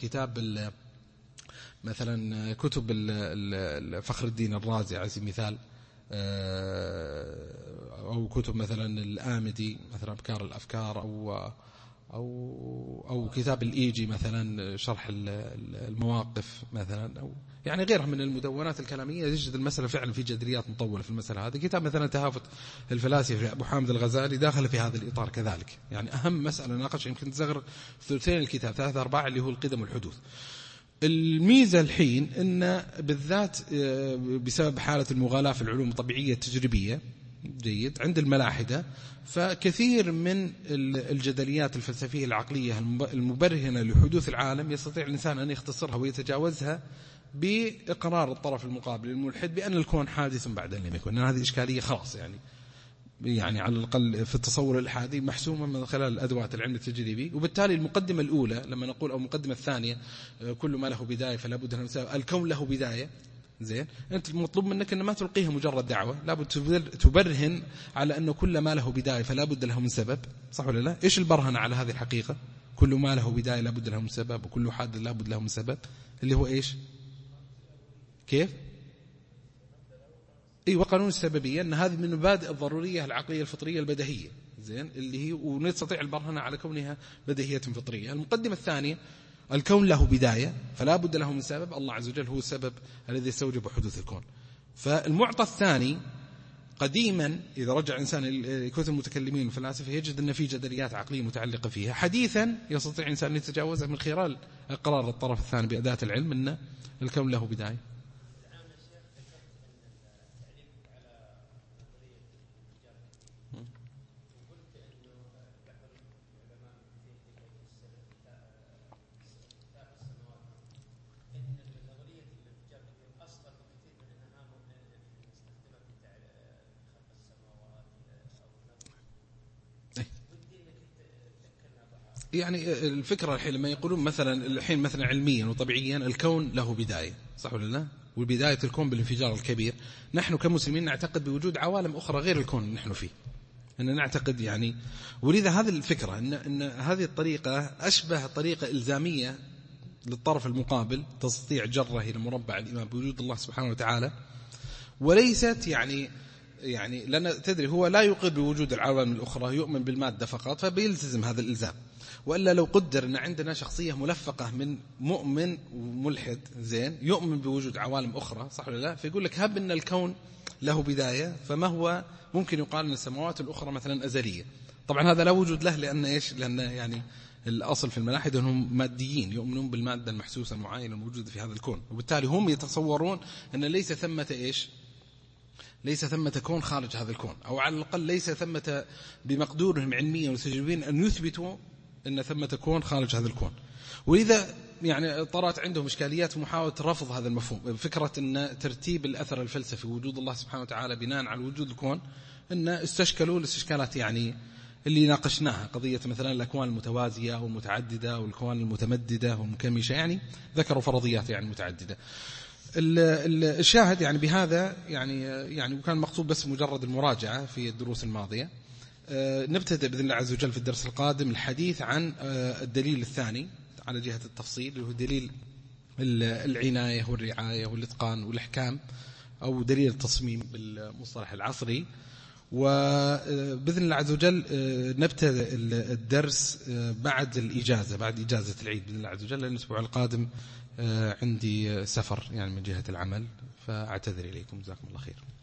مثلا كتب فخر الدين الرازي على سبيل المثال، أو كتب مثلا الآمدي مثلا أبكار الأفكار، أو كتاب الإيجي مثلا شرح المواقف مثلا، أو يعني غيرها من المدونات الكلامية، يجد المسألة فعلا في جدليات مطولة في المسألة هذه. كتاب مثلا تهافت الفلاسفة أبو حامد الغزالي داخل في هذا الإطار كذلك. يعني أهم مسألة ناقش يمكن تزغر ثلثين الكتاب 3/4 اللي هو القدم والحدوث. الميزة الحين أن بالذات بسبب حالة المغالاة في العلوم الطبيعية التجريبية جيد عند الملاحدة، فكثير من الجدليات الفلسفية العقلية المبرهنة لحدوث العالم يستطيع الإنسان أن يختصرها ويتجاوزها بإقرار الطرف المقابل الملحد بأن الكون حادث بعد أن لم يكن. هذه إشكالية خلاص يعني على الأقل في التصور الإلحادي محسومة من خلال الأدوات العلم التجريبي. وبالتالي المقدمة الأولى لما نقول، أو المقدمة الثانية، كل ما له بداية فلا بد أن الكون له بداية. زين، أنت المطلوب منك أن ما تلقيها مجرد دعوة، لابد تبرهن على أنه كل ما له بداية فلا بد له من سبب. صح ولا لا؟ إيش البرهن على هذه الحقيقة؟ كل ما له بداية لا بد له من سبب، وكل حادث لا بد له من سبب، اللي هو إيش؟ كيف؟ وقانون السببية، أن هذه من المبادئ الضرورية العقلية الفطرية البديهية. زين، اللي هي ونستطيع البرهنة على كونها بديهية فطرية. المقدمة الثانية، الكون له بداية فلا بد له من سبب، الله عز وجل هو السبب الذي يستوجب حدوث الكون. فالمعطى الثاني قديما إذا رجع إنسان لكتب المتكلمين الفلاسفة يجد أن في جدليات عقلية متعلقة فيها. حديثا يستطيع إنسان أن يتجاوزها من خلال إقرار الطرف الثاني بأداة العلم أن الكون له بداية. يعني الفكرة الحين لما يقولون مثلا علميا وطبيعيا الكون له بداية، صح ولا لا؟ وبداية الكون بالانفجار الكبير. نحن كمسلمين نعتقد بوجود عوالم أخرى غير الكون اللي نحن فيه، أن نعتقد يعني. ولذا هذه الفكرة أن هذه الطريقة أشبه طريقة إلزامية للطرف المقابل تستطيع جره إلى مربع الإيمان بوجود الله سبحانه وتعالى، وليست يعني لأن تدري هو لا يقر بوجود العوالم الأخرى، يؤمن بالمادة فقط، فبيلتزم هذا الإلزام. وإلا لو قدر أن عندنا شخصية ملفقة من مؤمن وملحد زين يؤمن بوجود عوالم أخرى، صح ولا لا؟ فيقول لك هب أن الكون له بداية، فما هو ممكن يقال أن السماوات الأخرى مثلا أزلية. طبعا هذا لا وجود له، لأن يعني الأصل في الملاحدة أنهم ماديين يؤمنون بالمادة المحسوسة المعينة الموجودة في هذا الكون، وبالتالي هم يتصورون أن ليس ثمة كون خارج هذا الكون، أو على الأقل ليس ثمة بمقدورهم علميا وتجريبيا أن يثبتوا أن ثمة كون خارج هذا الكون. ولذا يعني طرأت عندهم إشكاليات ومحاولة رفض هذا المفهوم. فكرة أن ترتيب الأثر الفلسفي وجود الله سبحانه وتعالى بناء على وجود الكون، أن استشكلوا الاستشكالات يعني اللي ناقشناها، قضية مثلا الأكوان المتوازية والمتعددة والكوان المتمددة والمكمشة، يعني ذكروا فرضيات يعني متعددة. الشاهد يعني بهذا يعني وكان مقصود بس مجرد المراجعة في الدروس الماضية. نبتدأ بإذن الله عز وجل في الدرس القادم الحديث عن الدليل الثاني على جهة التفصيل، اللي هو دليل العناية والرعاية والإتقان والإحكام، أو دليل التصميم بالمصطلح العصري. وبإذن الله عز وجل نبتدأ الدرس بعد الإجازة، بعد إجازة العيد بإذن الله عز وجل، لأن الأسبوع القادم عندي سفر يعني من جهة العمل، فأعتذر إليكم. جزاكم الله خير.